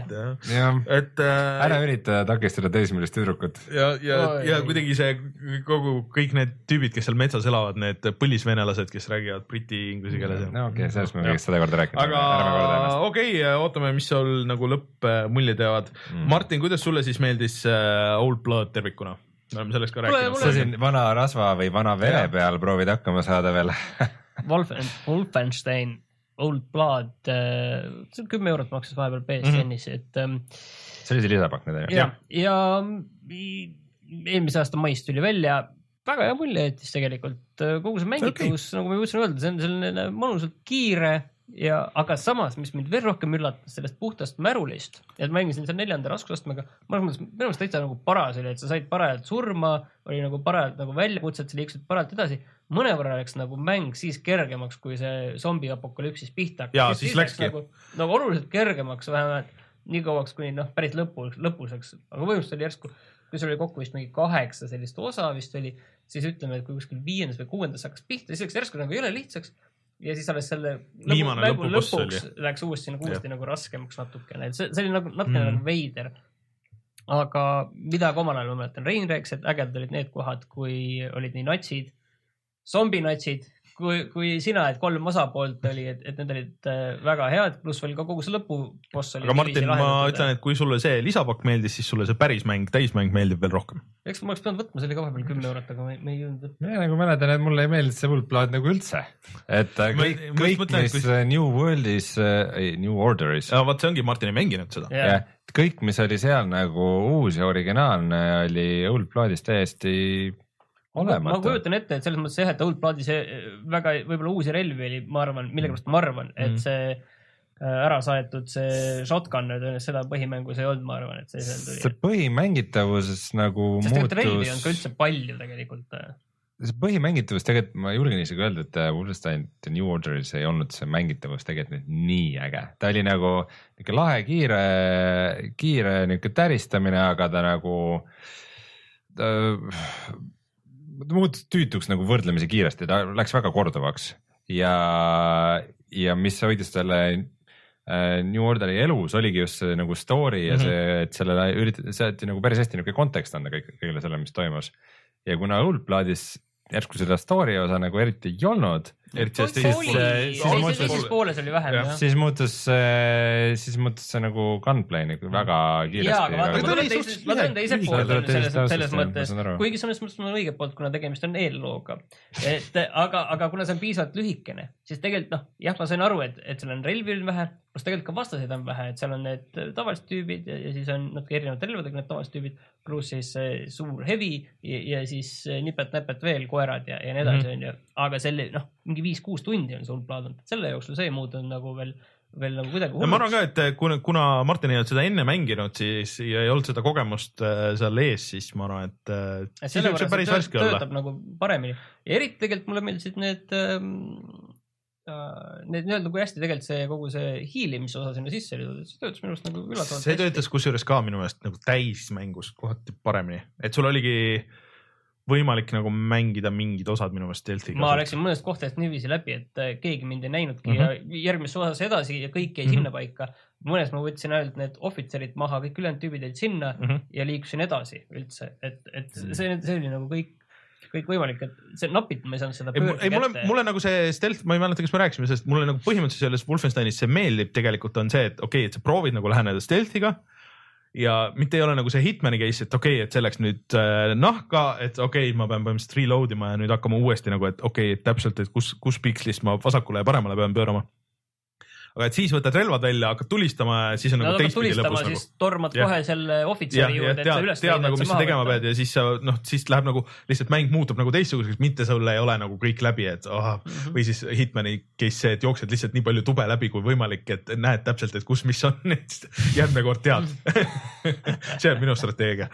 Et, äh, ära ürita takistada teismelist tüdrukut. Ja, ja, oh, ja kuidagi see kogu, kõik need tüübid, kes seal metsas elavad, need põlisvenelased, kes räägivad briti inglise keeles. No okei, okay, sellest me võiks seda korda rääkida. Aga okei, okay, ootame, mis sul nagu lõpp mulje teevad. Mm. Martin, kuidas sulle siis meeldis uh, Old Blood tervikuna? Me oleme sellest ka rääkinud. Sa siin vana rasva või vana vere ja. peal proovid hakkama saada veel. Wolfen, Wolfenstein Old Blood, see on kümme eurot maksis vahepeal P S N-is, et see oli see lisapakk nüüd. ja, ja eelmise aasta mais tuli välja, väga hea mulje jättis tegelikult kogu see mängitavus, okay. nagu ma jõudsin öelda, see on selline mõnusalt kiire ja aga samas, mis mind veel rohkem üllatas sellest puhtast märulist, et mängisin seal neljanda raskusastmega, ma mõtlesin, minu meelest täitsa nagu paras oli, et sa said parajalt surma, oli nagu parajalt nagu väljakutset, sa liiksid parajalt edasi, mõnevõrra läks nagu mäng siis kergemaks, kui see zombi apokalüpsis pihta. Ja siis, siis läkski. Nagu, nagu oluliselt kergemaks vähemalt nii kauaks, kuni noh, päris lõpu, lõpuseks, aga võimust oli järsku, kui sul oli kokku vist mingi kaheksa sellist osa vist oli, siis ütleme, et kui kuskil viiendas või kuuendas hakkas pihta, siis läks järsku nagu ei ole lihtsaks. Ja siis alles selle lõpu, lõpu lõpuks läks uuesti, nagu, uuesti nagu raskemaks natukene. See, see oli nagu natukene mm. nagu veider. Aga mida ka omal ajal ma mäletan, Rein rääkis, et ägedad olid need kohad, kui olid nii natsid, zombinatsid, kui, kui sina, et kolm osapoolt oli, et, et need olid väga head, pluss veel ka kogu see lõpuboss oli. Aga Martin, ma ütlen, et kui sulle see lisapakk meeldis, siis sulle see päris mäng, täismäng meeldib veel rohkem. Eks ma oleks pidanud võtma, see oli ka vahepeal kümme eurot, aga me ei jõudnud võtma. Ja nagu mäletan, et mulle ei meeldi see Old Blood nagu üldse. Et kõik, ma, kõik mõtlen, mis kui... New Worldis, New Orderis. Ja vaat see ongi, Martin ei mänginud seda. Ja, kõik, mis oli seal nagu uus ja originaalne, oli Old Bloodis täiesti olemata. Ma kujutan ette, et selles mõttes jah, et Old Bloodis väga võib-olla uusi relvi oli, ma arvan, millegipärast ma arvan, et see ära saetud see shotgun, seda põhimängus ei olnud, ma arvan, et see seal tuli. See põhimängitavuses nagu sest muutus... Sest relvi on ka üldse palju tegelikult. See põhimängitavus tegelikult, ma julgen isegi öelda, et Wolfenstein The New Orderis ei olnud see mängitavus tegelikult nii äge. Ta oli nagu niisugune lahe, kiire, kiire niisugune täristamine, aga ta nagu... Ta... ta muutus tüütuks nagu võrdlemisi kiiresti, ta läks väga korduvaks ja, ja mis hoidis selle äh, New Orderi elus oligi just see nagu story ja see, et sellele üritati, seati nagu päris hästi nagu kontekst anda kõik, kõigile selle, mis toimus. Ja kuna Old Bloodis järsku seda story osa nagu eriti ei olnud, eriti siis, siis, siis, siis pooles oli vähem, jah. Siis muutus, siis muutus see nagu gunplay nagu väga kiiresti. Jaa, aga vaata, ma tulen teisest, ma tulen teiselt poolt selles, selles mõttes, kuigi selles mõttes on õige poolt, kuna tegemist on eellooga. Et, aga, aga kuna see on piisavalt lühikene, siis tegelikult noh, jah, ma sain aru, et, et seal on relvi vähe, kus tegelikult ka vastaseid on vähe, et seal on need tavalised tüübid ja, ja siis on natuke erinevad relvadega need tavalised tüübid, pluss siis suur heavy ja, ja siis nipet-näpet veel koerad ja, ja nii edasi on ju. Aga selle, noh, mingi viis-kuus tundi on see Old Blood olnud. Selle jooksul see muud on nagu veel, veel nagu kuidagi hulluks. Ma arvan ka, et kuna, kuna Martin ei olnud seda enne mänginud, siis ja ei olnud seda kogemust seal ees, siis ma arvan, et, et siis võib see päris värske olla. Töötab nagu paremini. Ja eriti tegelikult mulle meeldisid need, need nii-öelda kui hästi tegelikult see kogu see hiilimise osa sinna sisse oli. See töötas minu arust nagu üllatavalt hästi. See töötas kusjuures ka minu meelest nagu täismängus kohati paremini. Et sul oligi võimalik nagu mängida mingid osad minu meelest stealthiga. Ma läksin mõnest kohtadest niiviisi läbi, et keegi mind ei näinudki mm -hmm. ja järgmises osas edasi ja kõik jäi mm -hmm. sinna paika. Mõnes ma võtsin ainult need ohvitserid maha, kõik ülejäänud tüübid jäid sinna mm -hmm. ja liikusin edasi üldse. Et, et see, see oli nagu kõik, kõik võimalik, et see napid ma ei saanud seda pöördi ei, mulle, mulle nagu see stealth, ma ei mäleta, kas me rääkisime sellest, mulle nagu põhimõtteliselt selles Wolfensteinis see meeldib tegelikult on see, et okei okay,, et sa proovid nagu läheneda stealthiga ja mitte ei ole nagu see Hitmani case, et okei okay,, et selleks nüüd äh, nahka, et okei okay,, ma pean põhimõtteliselt reload ima ja nüüd hakkama uuesti nagu, et okei okay,, et täpselt, et kus, kus pikslist ma vasakule ja paremale pean pöörama. Aga et siis võtad relvad välja, hakkad tulistama ja siis on no, nagu teistpidi lõpus nagu. Siis tormad ja. Kohe selle ohvitseri juurde, et sa üles tead nagu, mis sa tegema pead ja siis sa, noh, siis läheb nagu, lihtsalt mäng muutub nagu teistsuguseks, mitte sulle ei ole nagu kõik läbi, et oh, mm -hmm. või siis Hitmani case see, et jooksed lihtsalt nii palju tube läbi kui võimalik, et näed täpselt, et kus, mis on, järgmine kord tead. See on minu strateegia.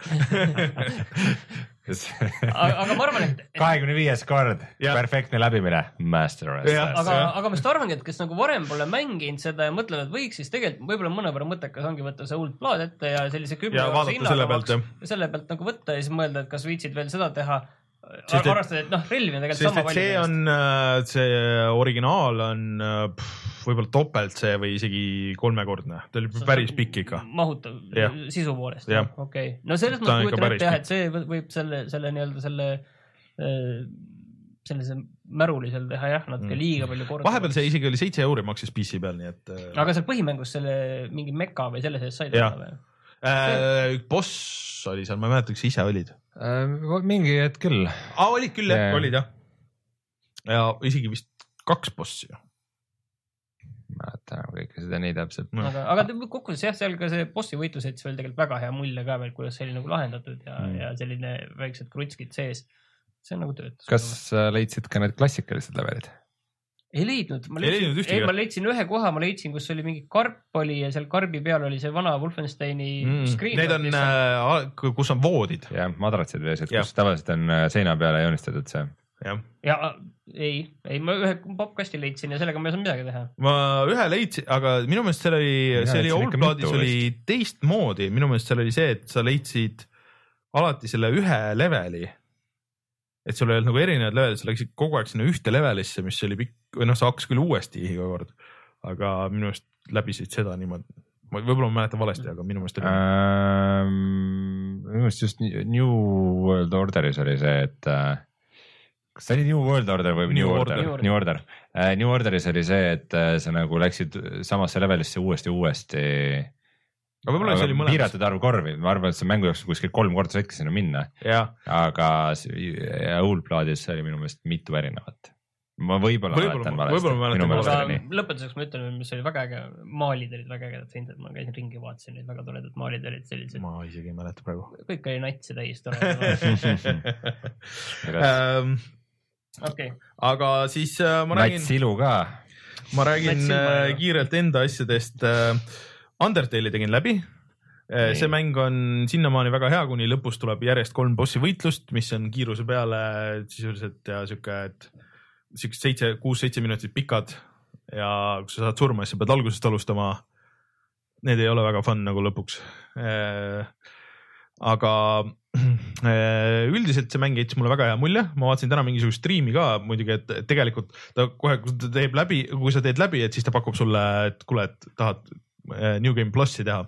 aga ma arvan, et kahekümne viies kord, perfektne läbimine, Master Race. Aga, aga ma just arvangi, et kes nagu varem pole mänginud seda ja mõtlevad, et võiks, siis tegelikult võib-olla mõnevõrra mõttekas ongi võtta see Old Blood ette ja sellise kümne eurose hinnaga selle pealt nagu võtta ja siis mõelda, et kas viitsid veel seda teha. Arvestad, et noh, relvi on tegelikult sama palju. See on, see originaal on võib-olla topelt see või isegi kolmekordne. Ta oli päris pikk ikka. Mahutav ja. Sisu poolest. Okei. Okay. No selles mõttes kujutan ette jah, et see võib selle, selle nii-öelda selle sellise märulisel teha jah, natuke mm. liiga palju korda. Vahepeal see isegi oli seitse euri maksis P C peal, nii et... Aga seal põhimängus selle mingi meka või selle sees sai teha või? Äh, boss oli seal, ma ei mäleta, kas ise olid. Äh, mingi hetk küll. Aa, olid küll jah, olid jah. Ja isegi vist kaks bossi. mäletan kõike seda nii täpselt. No. aga, aga kokkuvõttes jah, seal ka see bossi võitlused oli tegelikult väga hea mulje ka veel, kuidas see oli nagu lahendatud ja, mm. ja selline väiksed krutskid sees. See on nagu töötus. Kas sa leidsid ka need klassikalised levelid? Ei leidnud. Ma leidsin, ei, ei, ma leidsin ühe koha, ma leidsin, kus oli mingi karp oli ja seal karbi peal oli see vana Wolfensteini mm. screen. Need on, äh, kus on voodid. Ja madratsid veesed, kus tavaliselt on seina peale joonistatud see. Ja. ja ei, ei ma ühe popkasti leidsin ja sellega ma ei saanud midagi teha. Ma ühe leidsin, aga minu meelest seal oli, see oli Old Bloodis oli teistmoodi. Minu meelest seal oli see, et sa leidsid alati selle ühe leveli. Et sul oli nagu erinevad levelid, sa läksid kogu aeg sinna ühte levelisse, mis oli pikk, või noh, sa hakkas küll uuesti iga kord, aga minu meelest läbisid seda niimoodi. Võib-olla ma mäletan valesti, aga minu meelest oli. Ähm, minu meelest just New World Orderis oli see, et kas see oli New World Order või New, New Order? Order. New Order. Uh, New Orderis oli see, et uh, sa nagu läksid samasse levelisse uuesti uuesti. Aga võib-olla see oli mõlemas. Piiratud arv korvi. Ma arvan, et see mängu jooksul kuskil kolm korda saidki sinna minna. Ja. Aga Old Bloodis oli minu meelest mitu erinevat. Ma võib-olla mäletan valesti. Aga lõpetuseks ma ütlen, mis oli väga äge. Maalid olid väga ägedad seindad. Ma käisin ringi vaatasin, neid väga toredad maalid olid sellised. Ma isegi ei mäleta praegu. Kõik oli natsi täis toredad. um, Okay. Aga siis äh, ma räägin, silu ka. ma räägin äh, kiirelt enda asjadest. Äh, Undertale'i tegin läbi. Äh, see mäng on sinnamaani väga hea, kuni lõpus tuleb järjest kolm bossi võitlust, mis on kiiruse peale sisuliselt ja siuke, et siuke seitse, kuus, seitse minutit pikad ja kui sa saad surma, siis sa pead algusest alustama. Need ei ole väga fun nagu lõpuks. Äh, aga üldiselt see mäng jättis mulle väga hea mulje, ma vaatasin täna mingisugust striimi ka muidugi, et tegelikult ta kohe, kui ta teeb läbi, kui sa teed läbi, et siis ta pakub sulle, et kuule, et tahad New Game Plussi teha.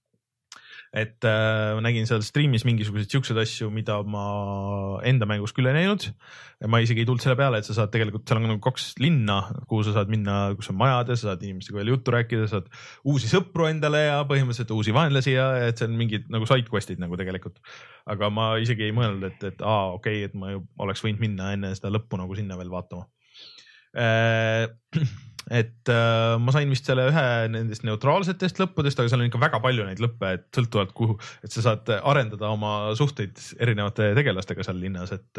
Et äh, ma nägin seal striimis mingisuguseid siukseid asju, mida ma enda mängus küll ei näinud. Ma isegi ei tulnud selle peale, et sa saad tegelikult, seal on nagu kaks linna, kuhu sa saad minna, kus on majad ja sa saad inimestega veel juttu rääkida, saad uusi sõpru endale ja põhimõtteliselt uusi vaenlasi ja et see on mingid nagu sidequestid nagu tegelikult. Aga ma isegi ei mõelnud, et, et aa, okei, okay, et ma ju oleks võinud minna enne seda lõppu nagu sinna veel vaatama. Et äh, ma sain vist selle ühe nendest neutraalsetest lõppudest, aga seal on ikka väga palju neid lõppe, et sõltuvalt kuhu, et sa saad arendada oma suhteid erinevate tegelastega seal linnas, et,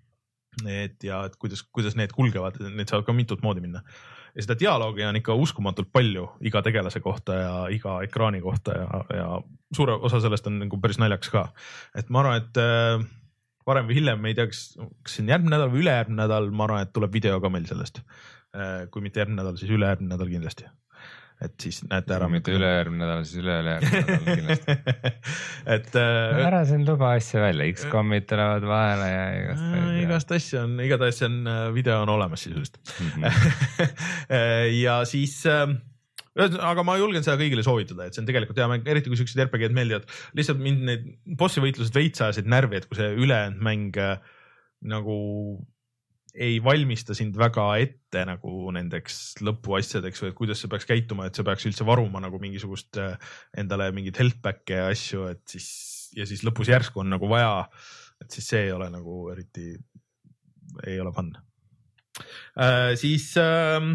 et ja et kuidas, kuidas need kulgevad, need saavad ka mitut moodi minna. Ja seda dialoogi on ikka uskumatult palju iga tegelase kohta ja iga ekraani kohta ja, ja suure osa sellest on nagu päris naljaks ka. Et ma arvan, et äh, varem või hiljem, ei tea, kas, kas siin järgmine nädal või ülejärgmine nädal, ma arvan, et tuleb video ka meil sellest. Kui mitte järgmine nädal, siis ülejärgmine nädal kindlasti. Et siis näete ära. Mitte ülejärgmine nädal, siis ülejärgmine nädal kindlasti. et äh, ära siin luba asja välja, X-komid tulevad vahele ja igast äh, igast asja on, igatahes on video on olemas sisust. Mm-hmm. ja siis äh, aga ma julgen seda kõigile soovitada, et see on tegelikult hea mäng, eriti kui siuksed R P G-d meeldivad. Lihtsalt mind need bossi võitlused veits ajasid närvi, et kui see ülejäänud mäng nagu ei valmista sind väga ette nagu nendeks lõpuasjadeks või kuidas see peaks käituma, et see peaks üldse varuma nagu mingisugust endale mingit healthback'e ja asju, et siis ja siis lõpus järsku on nagu vaja, et siis see ei ole nagu eriti, ei ole fun. Äh, siis äh,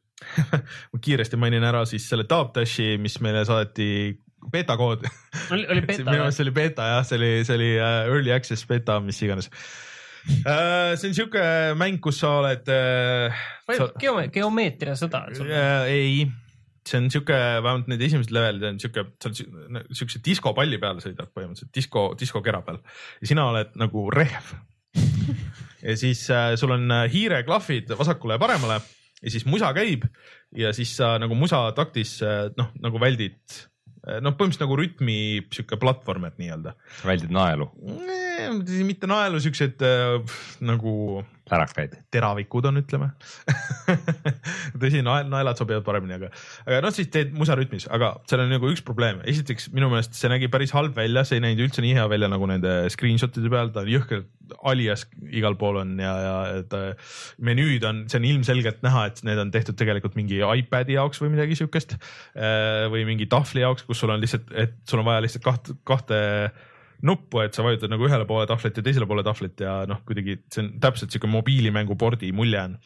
ma kiiresti mainin ära siis selle Tapdashi, mis meile saati beta kood. Oli, oli beta? Minu meelest see oli beta jah, see oli, see oli early access beta, mis iganes. Uh, see on siuke mäng, kus sa oled uh, sa... Geome geomeetria sõda uh, ei, see on siuke, vähemalt need esimesed levelid on siuke, sa oled siukse diskopalli peale sõidad põhimõtteliselt, disko, diskokera peal ja sina oled nagu rehv ja siis uh, sul on hiireklahvid vasakule ja paremale ja siis musa käib ja siis sa nagu musa taktis uh, noh, nagu väldid noh, põhimõtteliselt nagu rütmi siuke platvormer nii-öelda. Väldid naelu? Mitte naelu, siuksed äh, nagu Lärakaid. Teravikud on, ütleme. Tõsi, naelad sobivad paremini, aga, aga noh, siis teed musarütmis, aga seal on nagu üks probleem. Esiteks, minu meelest see nägi päris halb välja, see ei näinud üldse nii hea välja nagu nende screenshotide peal, ta on jõhker alias igal pool on ja, ja et, menüüd on, see on ilmselgelt näha, et need on tehtud tegelikult mingi iPadi jaoks või midagi siukest või mingi tahvli jaoks, kus sul on lihtsalt, et sul on vaja lihtsalt kahte, kahte nuppu, et sa vajutad nagu ühele poole tahvlit ja teisele poole tahvlit ja noh, kuidagi see on täpselt siuke mobiilimängu pordi mulje on.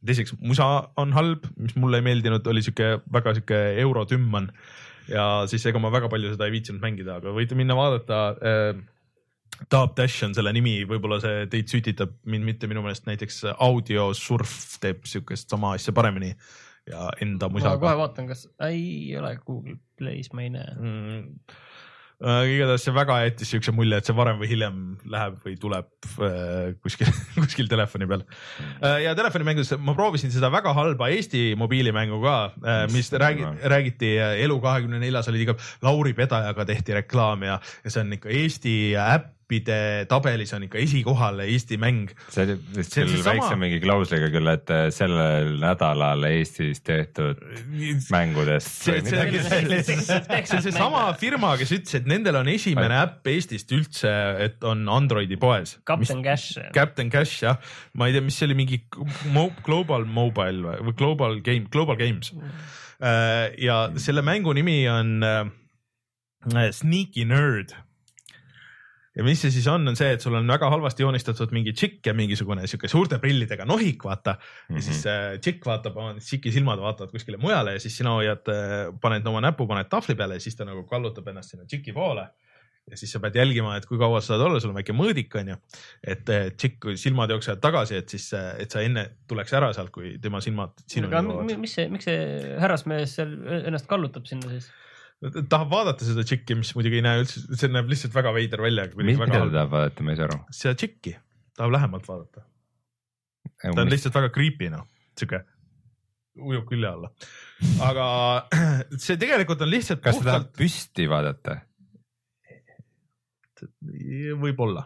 teiseks musa on halb, mis mulle ei meeldinud, oli siuke väga siuke eurotümman ja siis ega ma väga palju seda ei viitsinud mängida, aga võite minna vaadata äh, Top Dash on selle nimi, võib-olla see teid sütitab mind mitte, minu meelest näiteks Audio Surf teeb siukest sama asja paremini ja enda musaga. Ma kohe vaatan, kas ei ole Google Play's, ma ei näe. Mm. Igatahes see väga jättis siukse mulje, et see varem või hiljem läheb või tuleb äh, kuskil, kuskil telefoni peal. Äh, ja telefonimängus ma proovisin seda väga halba Eesti mobiilimängu ka, äh, mis räägi, räägiti Elu kahekümne neljas oli iga Lauri Pedajaga tehti reklaam ja, ja see on ikka Eesti äpp. Tabelis on ikka esikohal Eesti mäng. See oli vist küll väiksem sama... mingi klausliga küll, et sellel nädalal Eestis tehtud mängudest. See, see, see, see, see, see sama firma, kes ütles, et nendel on esimene äpp Eestist üldse, et on Androidi poes. Captain Cash. Captain Cash, jah. Ma ei tea, mis see oli mingi Global Mobile või Global Game, Global Games. Ja selle mängu nimi on Sneaky Nerd. Ja mis see siis on, on see, et sul on väga halvasti joonistatud mingi tšikk ja mingisugune siuke suurte prillidega nohik, vaata. Ja siis äh, tšikk vaatab, tšiki silmad vaatavad kuskile mujale ja siis sina hoiad, paned oma näpu, paned tahvli peale ja siis ta nagu kallutab ennast sinna tšiki poole. Ja siis sa pead jälgima, et kui kaua sa saad olla, sul on väike mõõdik, on ju. Et tšikk silmad jooksevad tagasi, et siis, et sa enne tuleks ära sealt, kui tema silmad sinu jõuavad. Mis see, miks see härrasmees seal ennast kallutab sinna siis? Tahab vaadata seda tšikki, mis muidugi ei näe üldse, see näeb lihtsalt väga veider välja. Mis mida tahab vaadata, ma ei saa aru? See tšikki, tahab lähemalt vaadata. Ta on mis... lihtsalt väga creepy, no. Siuke ujub külje alla. Aga see tegelikult on lihtsalt kas puhtalt... Kas ta tahab püsti vaadata? Võib-olla.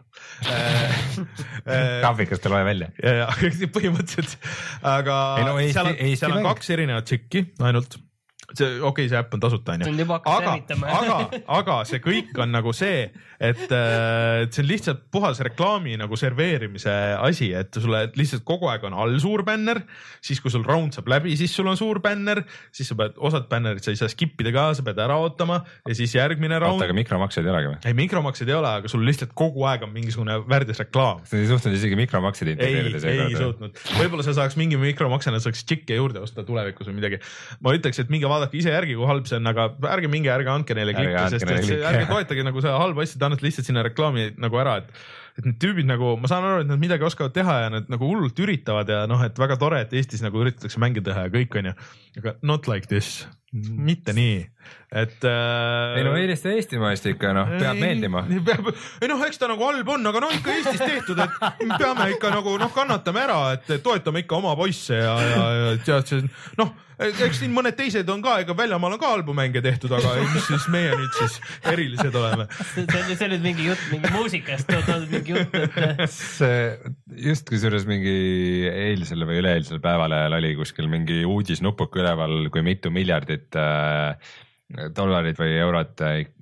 Graafikast ei loe välja. Põhimõtteliselt. Aga ei, no, Eesti, seal on, seal on kaks erinevat tšikki ainult. See, okei, okay, see äpp on tasuta, on ju. Aga, aga, aga see kõik on nagu see, et, et see on lihtsalt puhas reklaami nagu serveerimise asi, et sulle lihtsalt kogu aeg on all suur bänner, siis kui sul round saab läbi, siis sul on suur bänner, siis sa pead, osad bännerid sa ei saa skippida ka, sa pead ära ootama ja siis järgmine round. Oota, aga mikromaksed ei olegi või? Ei, mikromaksed ei ole, aga sul lihtsalt kogu aeg on mingisugune värdis reklaam. Sa ei suhtnud isegi mikromaksed integreerida. Ei, ei suhtnud. Võib-olla sa saaks mingi mikromaksena, saaks tšikke juurde osta tulevikus või midagi. Ma ütleks, et mingi vaadake ise järgi, kui halb see on, aga ärge minge, ärge andke neile klikki, sest et see, ärge toetage nagu see halb asja, ta annate lihtsalt sinna reklaami nagu ära, et, et need tüübid nagu, ma saan aru, et nad midagi oskavad teha ja nad nagu hullult üritavad ja noh, et väga tore, et Eestis nagu üritatakse mänge teha ja kõik on ju, aga not like this, mitte nii, et äh, ei no eelista Eestimaist ikka, noh, peab ei, meeldima. Peab, ei noh, eks ta nagu halb on, aga no ikka Eestis tehtud, et peame ikka nagu noh, kannatame ära, et toetame ikka oma poisse ja, ja, ja tead see, noh, eks siin mõned teised on ka, ega väljamaal on ka halbu mänge tehtud, aga mis siis meie nüüd siis erilised oleme. See on, see on nüüd mingi jutt, mingi muusikast, toodud mingi jutt, et see just kusjuures mingi eilsel või üleeilsel päeval oli kuskil mingi uudisnupuk üleval, kui mitu miljardit äh, dollarid või eurot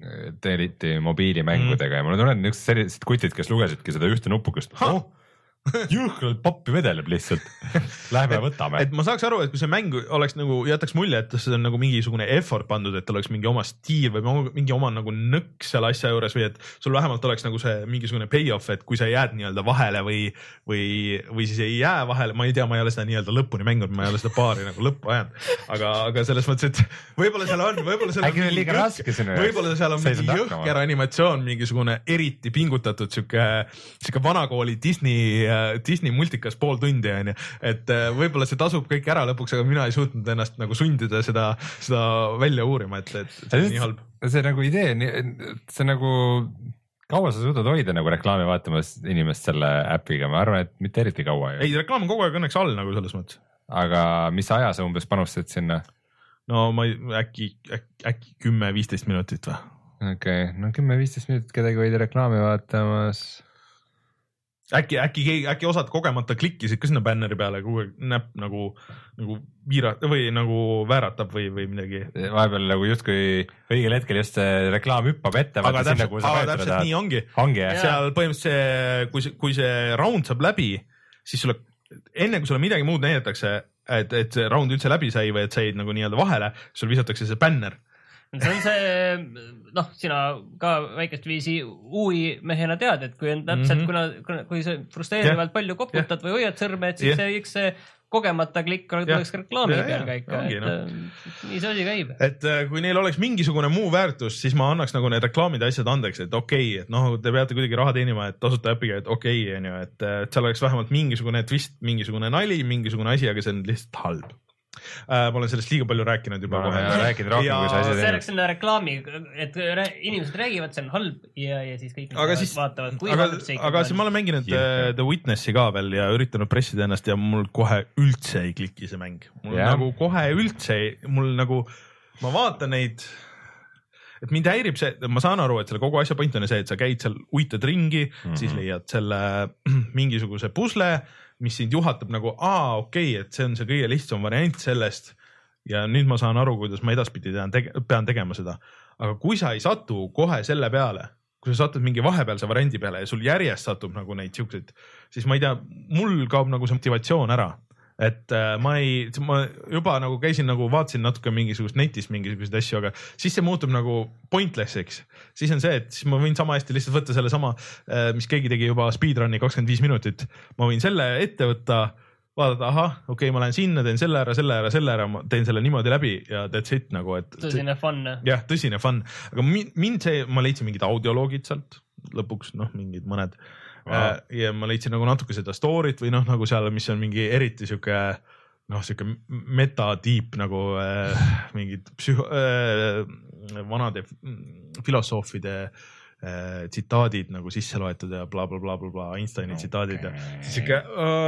telliti mobiilimängudega mm. ja mulle tunned niisugused sellised kutid, kes lugesidki seda ühte nupukust. Oh, jõhkralt pappi vedeleb lihtsalt. Lähme võtame. Et ma saaks aru, et kui see mäng oleks nagu, jätaks mulje, et see on nagu mingisugune effort pandud, et oleks mingi oma stiil või mingi oma nagu nõks seal asja juures või et sul vähemalt oleks nagu see mingisugune payoff, et kui sa jääd nii-öelda vahele või, või, või siis ei jää vahele, ma ei tea, ma ei ole seda nii-öelda lõpuni mängunud, ma ei ole seda paari nagu lõppu ajanud, aga, aga selles mõttes, et võib-olla seal on, võib-olla seal on mingi jõhker, võib-olla seal on mingi jõhker animatsioon, mingisugune eriti pingutatud siuke, siuke vanakooli Disney Disney multikas pool tundi on ju, et võib-olla see tasub kõik ära lõpuks, aga mina ei suutnud ennast nagu sundida seda, seda välja uurima, et, et see on nii halb. See nagu idee, see nagu kaua sa suudad hoida nagu reklaami vaatamas inimest selle äpiga, ma arvan, et mitte eriti kaua. Ei, reklaam on kogu aeg õnneks all nagu selles mõttes. Aga mis aja sa umbes panustad sinna? No ma ei, äkki, äkki, äkki kümme viisteist minutit või? Okei, okay. No kümme viisteist minutit kedagi hoida reklaami vaatamas. Äkki, äkki, äkki osad kogemata klikkisid ka sinna bänneri peale, kui näpp nagu, nagu viirat või nagu vääratab või, või midagi. Vahepeal nagu justkui õigel hetkel just see reklaam hüppab ette. Aga täpselt, sinna, aga täpselt tahad. Nii ongi. ongi ja. Seal põhimõtteliselt, kui, kui see round saab läbi, siis sulle, enne kui sulle midagi muud näidatakse, et, et see round üldse läbi sai või et said nagu nii-öelda vahele, sul visatakse see bänner. See on see, noh, sina ka väikest viisi uui mehena tead, et kui on täpselt, mm -hmm. kuna, kui sa frustreerivalt palju koputad yeah. või hoiad sõrme, et siis yeah. see, eks see kogemata klikk oleks reklaami Ja, peal ja, käika, ongi, et noh. nii see asi käib. et kui neil oleks mingisugune muu väärtus, siis ma annaks nagu need reklaamid ja asjad andeks, et okei okay,, et noh, te peate kuidagi raha teenima, et tasuta äpiga, et okei okay,, onju, et, et seal oleks vähemalt mingisugune twist, mingisugune nali, mingisugune asi, aga see on lihtsalt halb. Äh, ma olen sellest liiga palju rääkinud juba kohe. Rääkinud rohkem, kui see asi see oleks selline reklaami, et inimesed räägivad, see on halb ja, ja siis kõik aga siis, vaatavad, kui aga, halb see aga siis ma olen mänginud yeah. The Witnessi ka veel ja üritanud pressida ennast ja mul kohe üldse ei kliki see mäng. Mul yeah. nagu kohe üldse, mul nagu, ma vaatan neid, et mind häirib see, ma saan aru, et selle kogu asja point on see, et sa käid seal, uitad ringi, mm -hmm. siis leiad selle mingisuguse pusle, mis sind juhatab nagu, aa, okei okay,, et see on see kõige lihtsam variant sellest ja nüüd ma saan aru, kuidas ma edaspidi tean, tege, pean tegema seda. Aga kui sa ei satu kohe selle peale, kui sa satud mingi vahepealse variandi peale ja sul järjest satub nagu neid siukseid, siis ma ei tea, mul kaob nagu see motivatsioon ära. Et äh, ma ei, ma juba nagu käisin nagu vaatasin natuke mingisugust netis mingisuguseid asju, aga siis see muutub nagu pointless'iks. Siis on see, et siis ma võin sama hästi lihtsalt võtta selle sama, äh, mis keegi tegi juba speedrun'i kakskümmend viis minutit. Ma võin selle ette võtta, vaadata, ahah, okei okay,, ma lähen sinna, teen selle ära, selle ära, selle ära, ma teen selle niimoodi läbi ja that's it nagu, et. Tõsine fun. Jah, tõsine fun. Aga mind see, ma leidsin mingid audioloogid sealt lõpuks, noh, mingid mõned. Wow. Ja ma leidsin nagu natuke seda story't või noh, nagu seal, mis on mingi eriti siuke, noh, siuke meta-deep nagu äh, mingid psühho, äh, vanade filosoofide äh, tsitaadid nagu sisse loetud ja bla, bla, bla, bla, bla, Einsteini okay. tsitaadid ja siis siuke.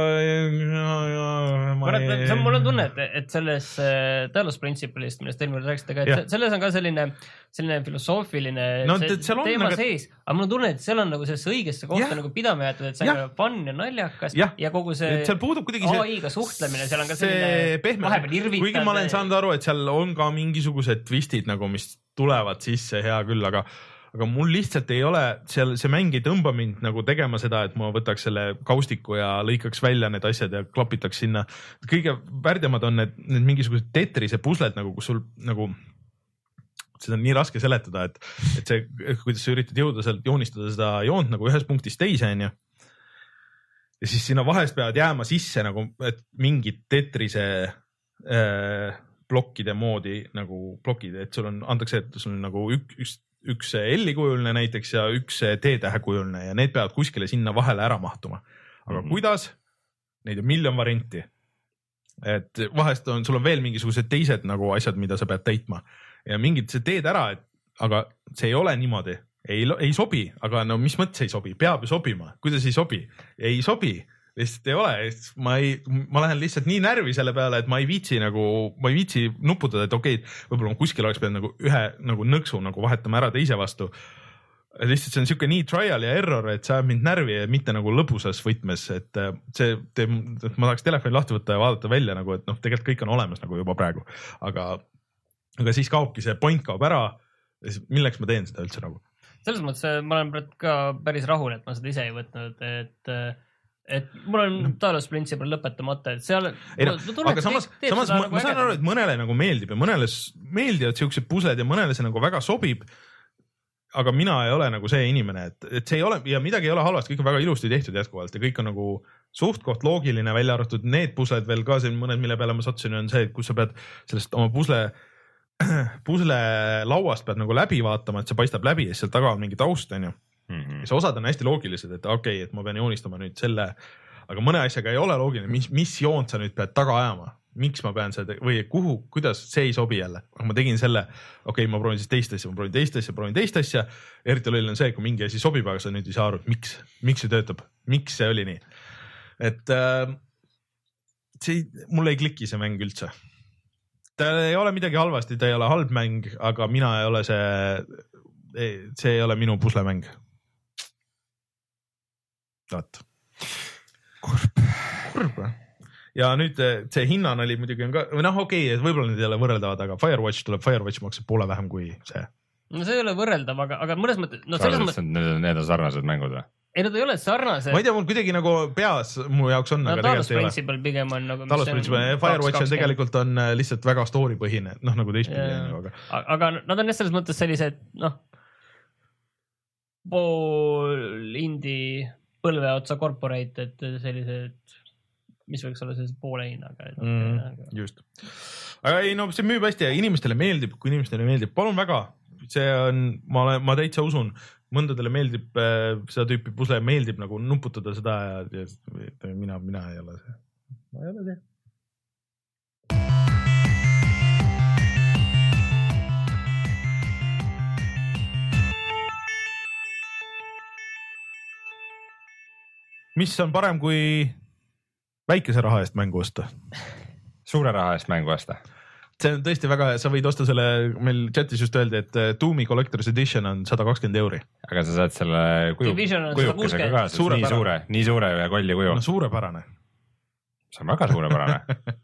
See on, mul on tunne, et, et selles äh, Talos Principle'ist, millest eelmine rääkisite ka, et yeah. selles on ka selline, selline filosoofiline no, see, teema aga... sees, aga mul on tunne, et seal on nagu sellesse õigesse kohta yeah. nagu pidama jäetud, et see on yeah. fun ja naljakas yeah. ja kogu see A I-ga suhtlemine, seal on ka selline pehme, vahepeal irvitad. Kuigi ma olen saanud aru, et seal on ka mingisugused twistid nagu, mis tulevad sisse, hea küll, aga aga mul lihtsalt ei ole, seal see mäng ei tõmba mind nagu tegema seda, et ma võtaks selle kaustiku ja lõikaks välja need asjad ja klapitaks sinna. Kõige värdjamad on need, need mingisugused Tetrise pusled nagu, kus sul nagu, seda on nii raske seletada, et, et see, kuidas sa üritad jõuda sealt joonistada seda joont nagu ühes punktis teise, on ju. Ja siis sinna vahest peavad jääma sisse nagu, et mingid Tetrise äh, plokkide moodi nagu plokid, et sul on, antakse, et sul on nagu üks, üks üks L-i kujuline näiteks ja üks T-tähe kujuline ja need peavad kuskile sinna vahele ära mahtuma. Aga mm -hmm. kuidas? Neid on miljon varianti. Et vahest on, sul on veel mingisugused teised nagu asjad, mida sa pead täitma ja mingid see teed ära, et, aga see ei ole niimoodi. Ei, ei sobi, aga no mis mõttes ei sobi? Peab ju sobima. Kuidas ei sobi? Ei sobi. Lihtsalt ei ole, ma ei, ma lähen lihtsalt nii närvi selle peale, et ma ei viitsi nagu, ma ei viitsi nuputada, et okei, okay, võib-olla kuskil oleks pidanud nagu ühe nagu nõksu nagu vahetama ära teise vastu. Lihtsalt see on siuke nii trial ja error, et see ajab mind närvi ja mitte nagu lõbusas võtmes, et see teeb, et ma tahaks telefoni lahti võtta ja vaadata välja nagu, et noh, tegelikult kõik on olemas nagu juba praegu, aga, aga siis kaobki see point kaob ära. Milleks ma teen seda üldse nagu? Selles mõttes ma olen ka päris rahul, et ma seda ise ei võtnud, et et mul on Talos Principle lõpetamata, et seal ei, no, aga samas, samas ma, ma saan aru, et mõnele nagu meeldib ja mõnele meeldivad siuksed pusled ja mõnele see nagu väga sobib, aga mina ei ole nagu see inimene, et, et see ei ole ja midagi ei ole halvasti, kõik on väga ilusti tehtud jätkuvalt ja kõik on nagu suht koht loogiline, välja arvatud need pusled veel ka, see mõned, mille peale ma sattusin, on see, et kus sa pead sellest oma pusle pusle lauast pead nagu läbi vaatama, et see paistab läbi ja seal taga on mingi taust, on ju. Mm-hmm. See osad on hästi loogilised, et okei okay,, et ma pean joonistama nüüd selle, aga mõne asjaga ei ole loogiline, mis, mis joont sa nüüd pead taga ajama, miks ma pean seda või kuhu, kuidas see ei sobi jälle, aga ma tegin selle, okei okay,, ma proovin siis teist asja, ma proovin teist asja, proovin teist asja, eriti loll on see, kui mingi asi sobib, aga sa nüüd ei saa aru, miks, miks see töötab, miks see oli nii, et äh, see, mul ei kliki see mäng üldse, ta ei ole midagi halvasti, ta ei ole halb mäng, aga mina ei ole see, see ei ole minu puslemäng. Taat. Kurb. Kurb. Ja nüüd see hinnan oli muidugi on ka, või noh, okei, okay, võib-olla need ei ole võrreldavad, aga Firewatch tuleb, Firewatch maksab poole vähem kui see. No see ei ole võrreldav, aga, aga mõnes mõttes, no selles mõttes. Need on sarnased mängud või? Ei, nad ei ole sarnased. Ma ei tea, mul kuidagi nagu peas mu jaoks on, no, aga tegelikult ei ole. Talos Principle pigem on nagu... Talos Principle, Firewatch on tegelikult on lihtsalt väga story põhine, noh nagu teistpidi. Aga... aga nad on selles mõttes sellised, noh, pool indie põlve otsa corporate, et sellised mis võiks olla selles poole hinnaga mm,. just. Aga ei, no see müüb hästi ja inimestele meeldib, kui inimestele meeldib, palun väga. See on, ma olen, ma täitsa usun, mõndadele meeldib seda tüüpi pusle, meeldib nagu nuputada seda ja, ja mina, mina ei ole see. Ma ei ole see. Mis on parem kui väikese raha eest mängu osta? Suure raha eest mängu osta. See on tõesti väga, sa võid osta selle, meil chatis just öeldi, et Doomi Collector's Edition on sada kakskümmend euri. Aga sa saad selle kuju, kujukesega ka, sest nii suure, nii suure ja kolli kuju. No suurepärane. See on väga suurepärane.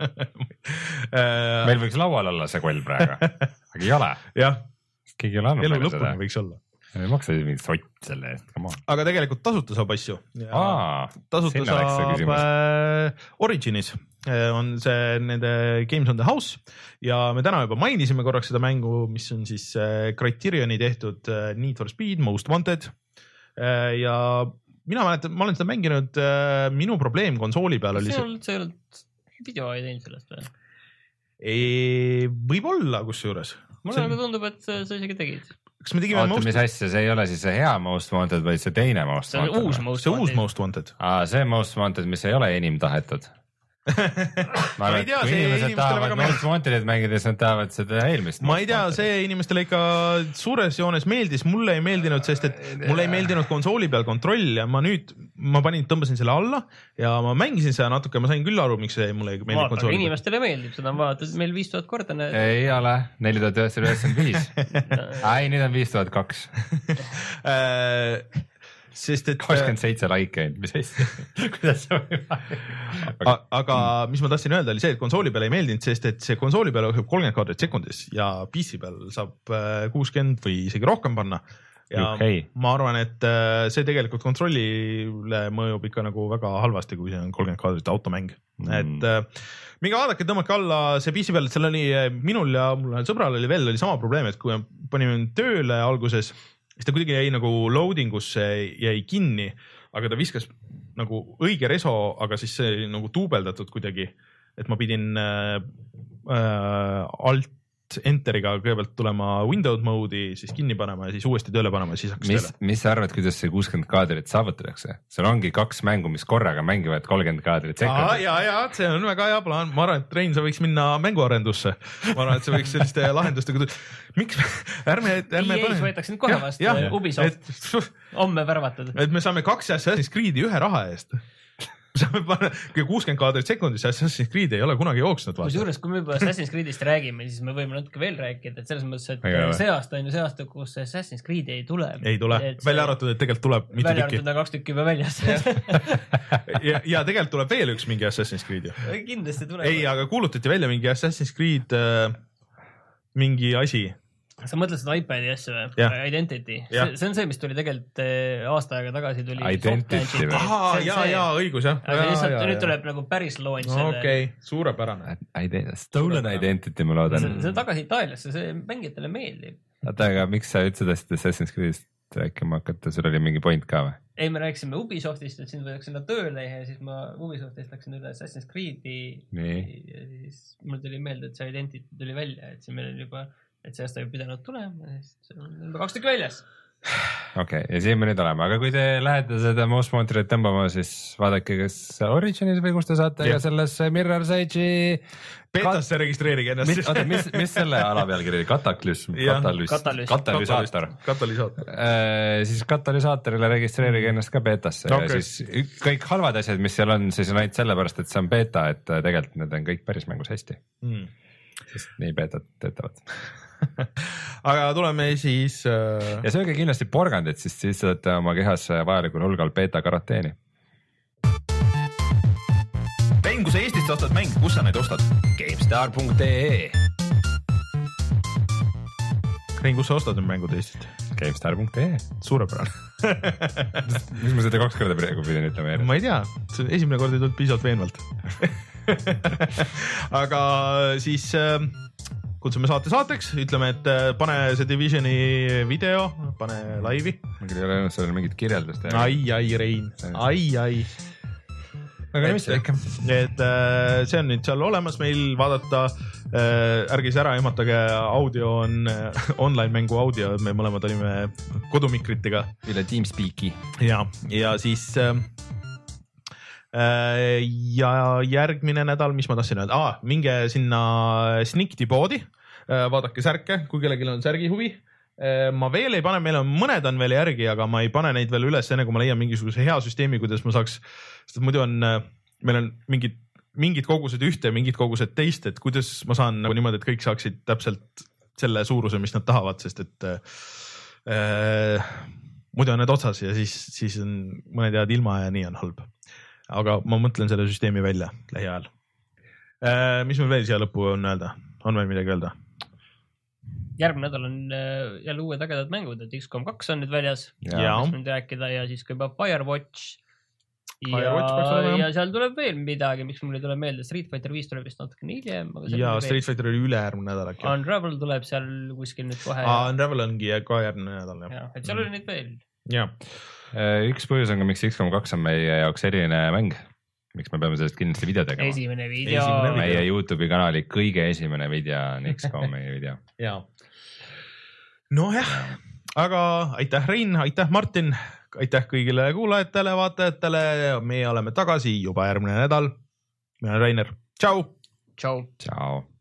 Meil võiks laual olla see koll praegu, aga ei ole. Jah, keegi ei ole andnud elu lõpuni seda. Võiks olla. Ei maksa mingi sott selle eest. Aga tegelikult tasuta saab asju. Aa, tasuta saab äh, Originis on see nende Games on the House ja me täna juba mainisime korraks seda mängu, mis on siis äh, Criterioni tehtud äh, Need for Speed, Most Wanted äh, ja mina mäletan, ma olen seda mänginud, äh, minu probleem konsooli peal oli see. See ei olnud video ei teinud sellest või? Ei, võib olla kus juures. Mulle on... tundub, et sa isegi tegid. Kas me tegime Oota, most... mis asja, see ei ole siis see hea Most Wanted, vaid see teine Most Wanted? See on uus Most see Wanted. Uus Most Wanted. Aa, see Most Wanted, mis ei ole enim tahetud. ma ei tea, see inimestele väga meeldis. Most Wanted'id mängides nad tahavad seda eelmist. Ma ei tea, see inimestele ikka suures joones meeldis, mulle ei meeldinud, sest et mulle ei meeldinud konsooli peal kontroll ja ma nüüd, ma panin, tõmbasin selle alla ja ma mängisin seda natuke, ma sain küll aru, miks see mulle ei meeldib konsooli peal. Inimestele meeldib, seda on vaadatud meil viis tuhat korda. Need... Ei ole, neli tuhat üheksasada üheksakümmend viis. Ai, nüüd on viis tuhat kaks. Sest et kakskümmend seitse laike, mis hästi, kuidas see võib? Aga mis ma tahtsin öelda oli see, et konsooli peal ei meeldinud, sest et see konsooli peal õhub kolmkümmend kaadrit sekundis ja P C peal saab kuuskümmend või isegi rohkem panna. Ja okay. Ma arvan, et see tegelikult kontrollile mõjub ikka nagu väga halvasti, kui see on kolmkümmend kaadrit automäng. Mm. Et minge vaadake, tõmmake alla see P C peal, et seal oli minul ja mul sõbral oli veel oli sama probleem, et kui panime tööle alguses, siis ta kuidagi jäi nagu loadingusse jäi kinni, aga ta viskas nagu õige reso, aga siis see nagu tuubeldatud kuidagi, et ma pidin äh, alt enteriga kõigepealt tulema window mode'i, siis kinni panema ja siis uuesti tööle panema ja siis hakkas mis, tööle. Mis sa arvad, kuidas see kuuskümmend kaadrit saavutatakse? Seal ongi kaks mängu, mis korraga mängivad kolmkümmend kaadrit sekundit. Ja, ja, see on väga hea plaan. Ma arvan, et Rein, sa võiks minna mänguarendusse. Ma arvan, et sa võiks selliste lahendustega... Miks? Ärme, ärme E A-s võetakse nüüd kohe vastu ja, Ubisoft. Et, homme värvatud. Et me saame kaks Assassin's Creed'i ühe raha eest. saame panna, kui kuuskümmend kaadrit sekundis Assassin's Creed ei ole kunagi jooksnud. Kusjuures, kui me juba Assassin's Creed'ist räägime, siis me võime natuke veel rääkida, et selles mõttes, et Ega see aasta on ju see aasta, kus Assassin's Creed ei tule. Ei tule, välja arvatud, et tegelikult tuleb mitu välja tükki. Välja arvatud on kaks tükki juba väljas. ja, ja tegelikult tuleb veel üks mingi Assassin's Creed. Kindlasti tuleb. Ei, aga kuulutati välja mingi Assassin's Creed äh, mingi asi. Sa mõtled seda iPadi asja või? Ja. Identity. See, see on see, mis tuli tegelikult aasta aega tagasi tuli. Identity. Ahaa, jaa, jaa, õigus, jah. Aga ja, lihtsalt ja, nüüd ja. Tuleb nagu päris launch. No, okei, okay. Suurepärane. Stolen Identity, ma loodan. See, see on tagasi Itaaliasse, see mängijatele meeldib. Oota, aga miks sa ütlesid, et Assassin's Creed'ist rääkima hakata, sul oli mingi point ka või? Ei, me rääkisime Ubisoftist, et siin võidaks sinna tööle ja siis ma Ubisoftist läksin üle Assassin's Creed'i. Ja siis mul tuli meelde, et see Identity tuli välja, et siin meil on juba et see aasta ei pidanud tulema, see on kaks tükki väljas. Okei, okay, ja siin me nüüd oleme, aga kui te lähete seda Most Wanted'it tõmbama, siis vaadake, kas Originis või kus te saate ja selles Mirror's Edge'i Betasse registreerige ennast. Mis, oota, mis, mis selle ala peal kirja? Kataklüsm? Katalüs. Katalüsaator. Katalüsaator. Äh, siis katalüsaatorile registreerige ennast ka Betasse okay. Ja siis kõik halvad asjad, mis seal on, siis on ainult sellepärast, et see on beta, et tegelikult need on kõik päris mängus hästi. Mm. Sest nii betat töötavad. aga tuleme siis äh... ja sööge kindlasti porgandit, siis siis saate oma kehas vajalikul hulgal beta karanteeni. Rein, kui sa Eestist ostad mäng, kus sa neid ostad? GameStar punkt ee Rein, kus sa ostad need mängud Eestist? GameStar punkt ee Suurepärane. Mis ma seda kaks korda praegu pidin ütlema? Ma ei tea, esimene kord ei tulnud piisavalt veenvalt. aga siis äh, kutsume saate saateks, ütleme, et pane see Divisioni video, pane laivi. Ma küll ei ole ennast sellele mingit kirjeldust. Ai, ai, Rein, ai, ai. aga mis ta ikka. et äh, see on nüüd seal olemas meil vaadata äh,. ärge siis ära ehmatage, audio on äh, online mängu audio, me mõlemad olime kodumikritega. üle TeamSpeaki. ja, ja siis äh, ja järgmine nädal, mis ma tahtsin öelda ah,, minge sinna Snikti poodi äh,, vaadake särke, kui kellelgi on särgi huvi. Ma veel ei pane, meil on mõned on veel järgi, aga ma ei pane neid veel üles enne, kui ma leian mingisuguse hea süsteemi, kuidas ma saaks, sest muidu on, meil on mingid, mingid kogused ühte, mingid kogused teist, et kuidas ma saan nagu niimoodi, et kõik saaksid täpselt selle suuruse, mis nad tahavad, sest et äh, muidu on need otsas ja siis, siis on mõned jäävad ilma ja nii on halb. Aga ma mõtlen selle süsteemi välja lähiajal. Äh, mis meil veel siia lõppu on öelda? On veel midagi öelda? Järgmine nädal on jälle uued ägedad mängud, et X COM kaks on nüüd väljas, ja. mis nüüd rääkida ja siis ka juba Firewatch. Firewatch ja, olema, ja seal tuleb veel midagi, miks mul ei tule meelde, Street Fighter viis tuleb vist natuke hiljem. Ja Street Fighter oli ülejärgmine nädal äkki. Unravel tuleb seal kuskil nüüd kohe. Aa, Unravel ongi ka järgmine nädal. Ja, et seal oli nüüd veel. Ja. Üks põhjus on ka, miks X COM kaks on meie jaoks eriline mäng. Miks me peame sellest kindlasti video tegema? Esimene video. Esimene video. Meie YouTube'i kanali kõige esimene video on X COM-i video. Ja. No jah, aga aitäh Rein, aitäh Martin, aitäh kõigile kuulajatele, vaatajatele, meie oleme tagasi juba järgmine nädal. Mina olen Rainer, tšau! Tšau! Tšau!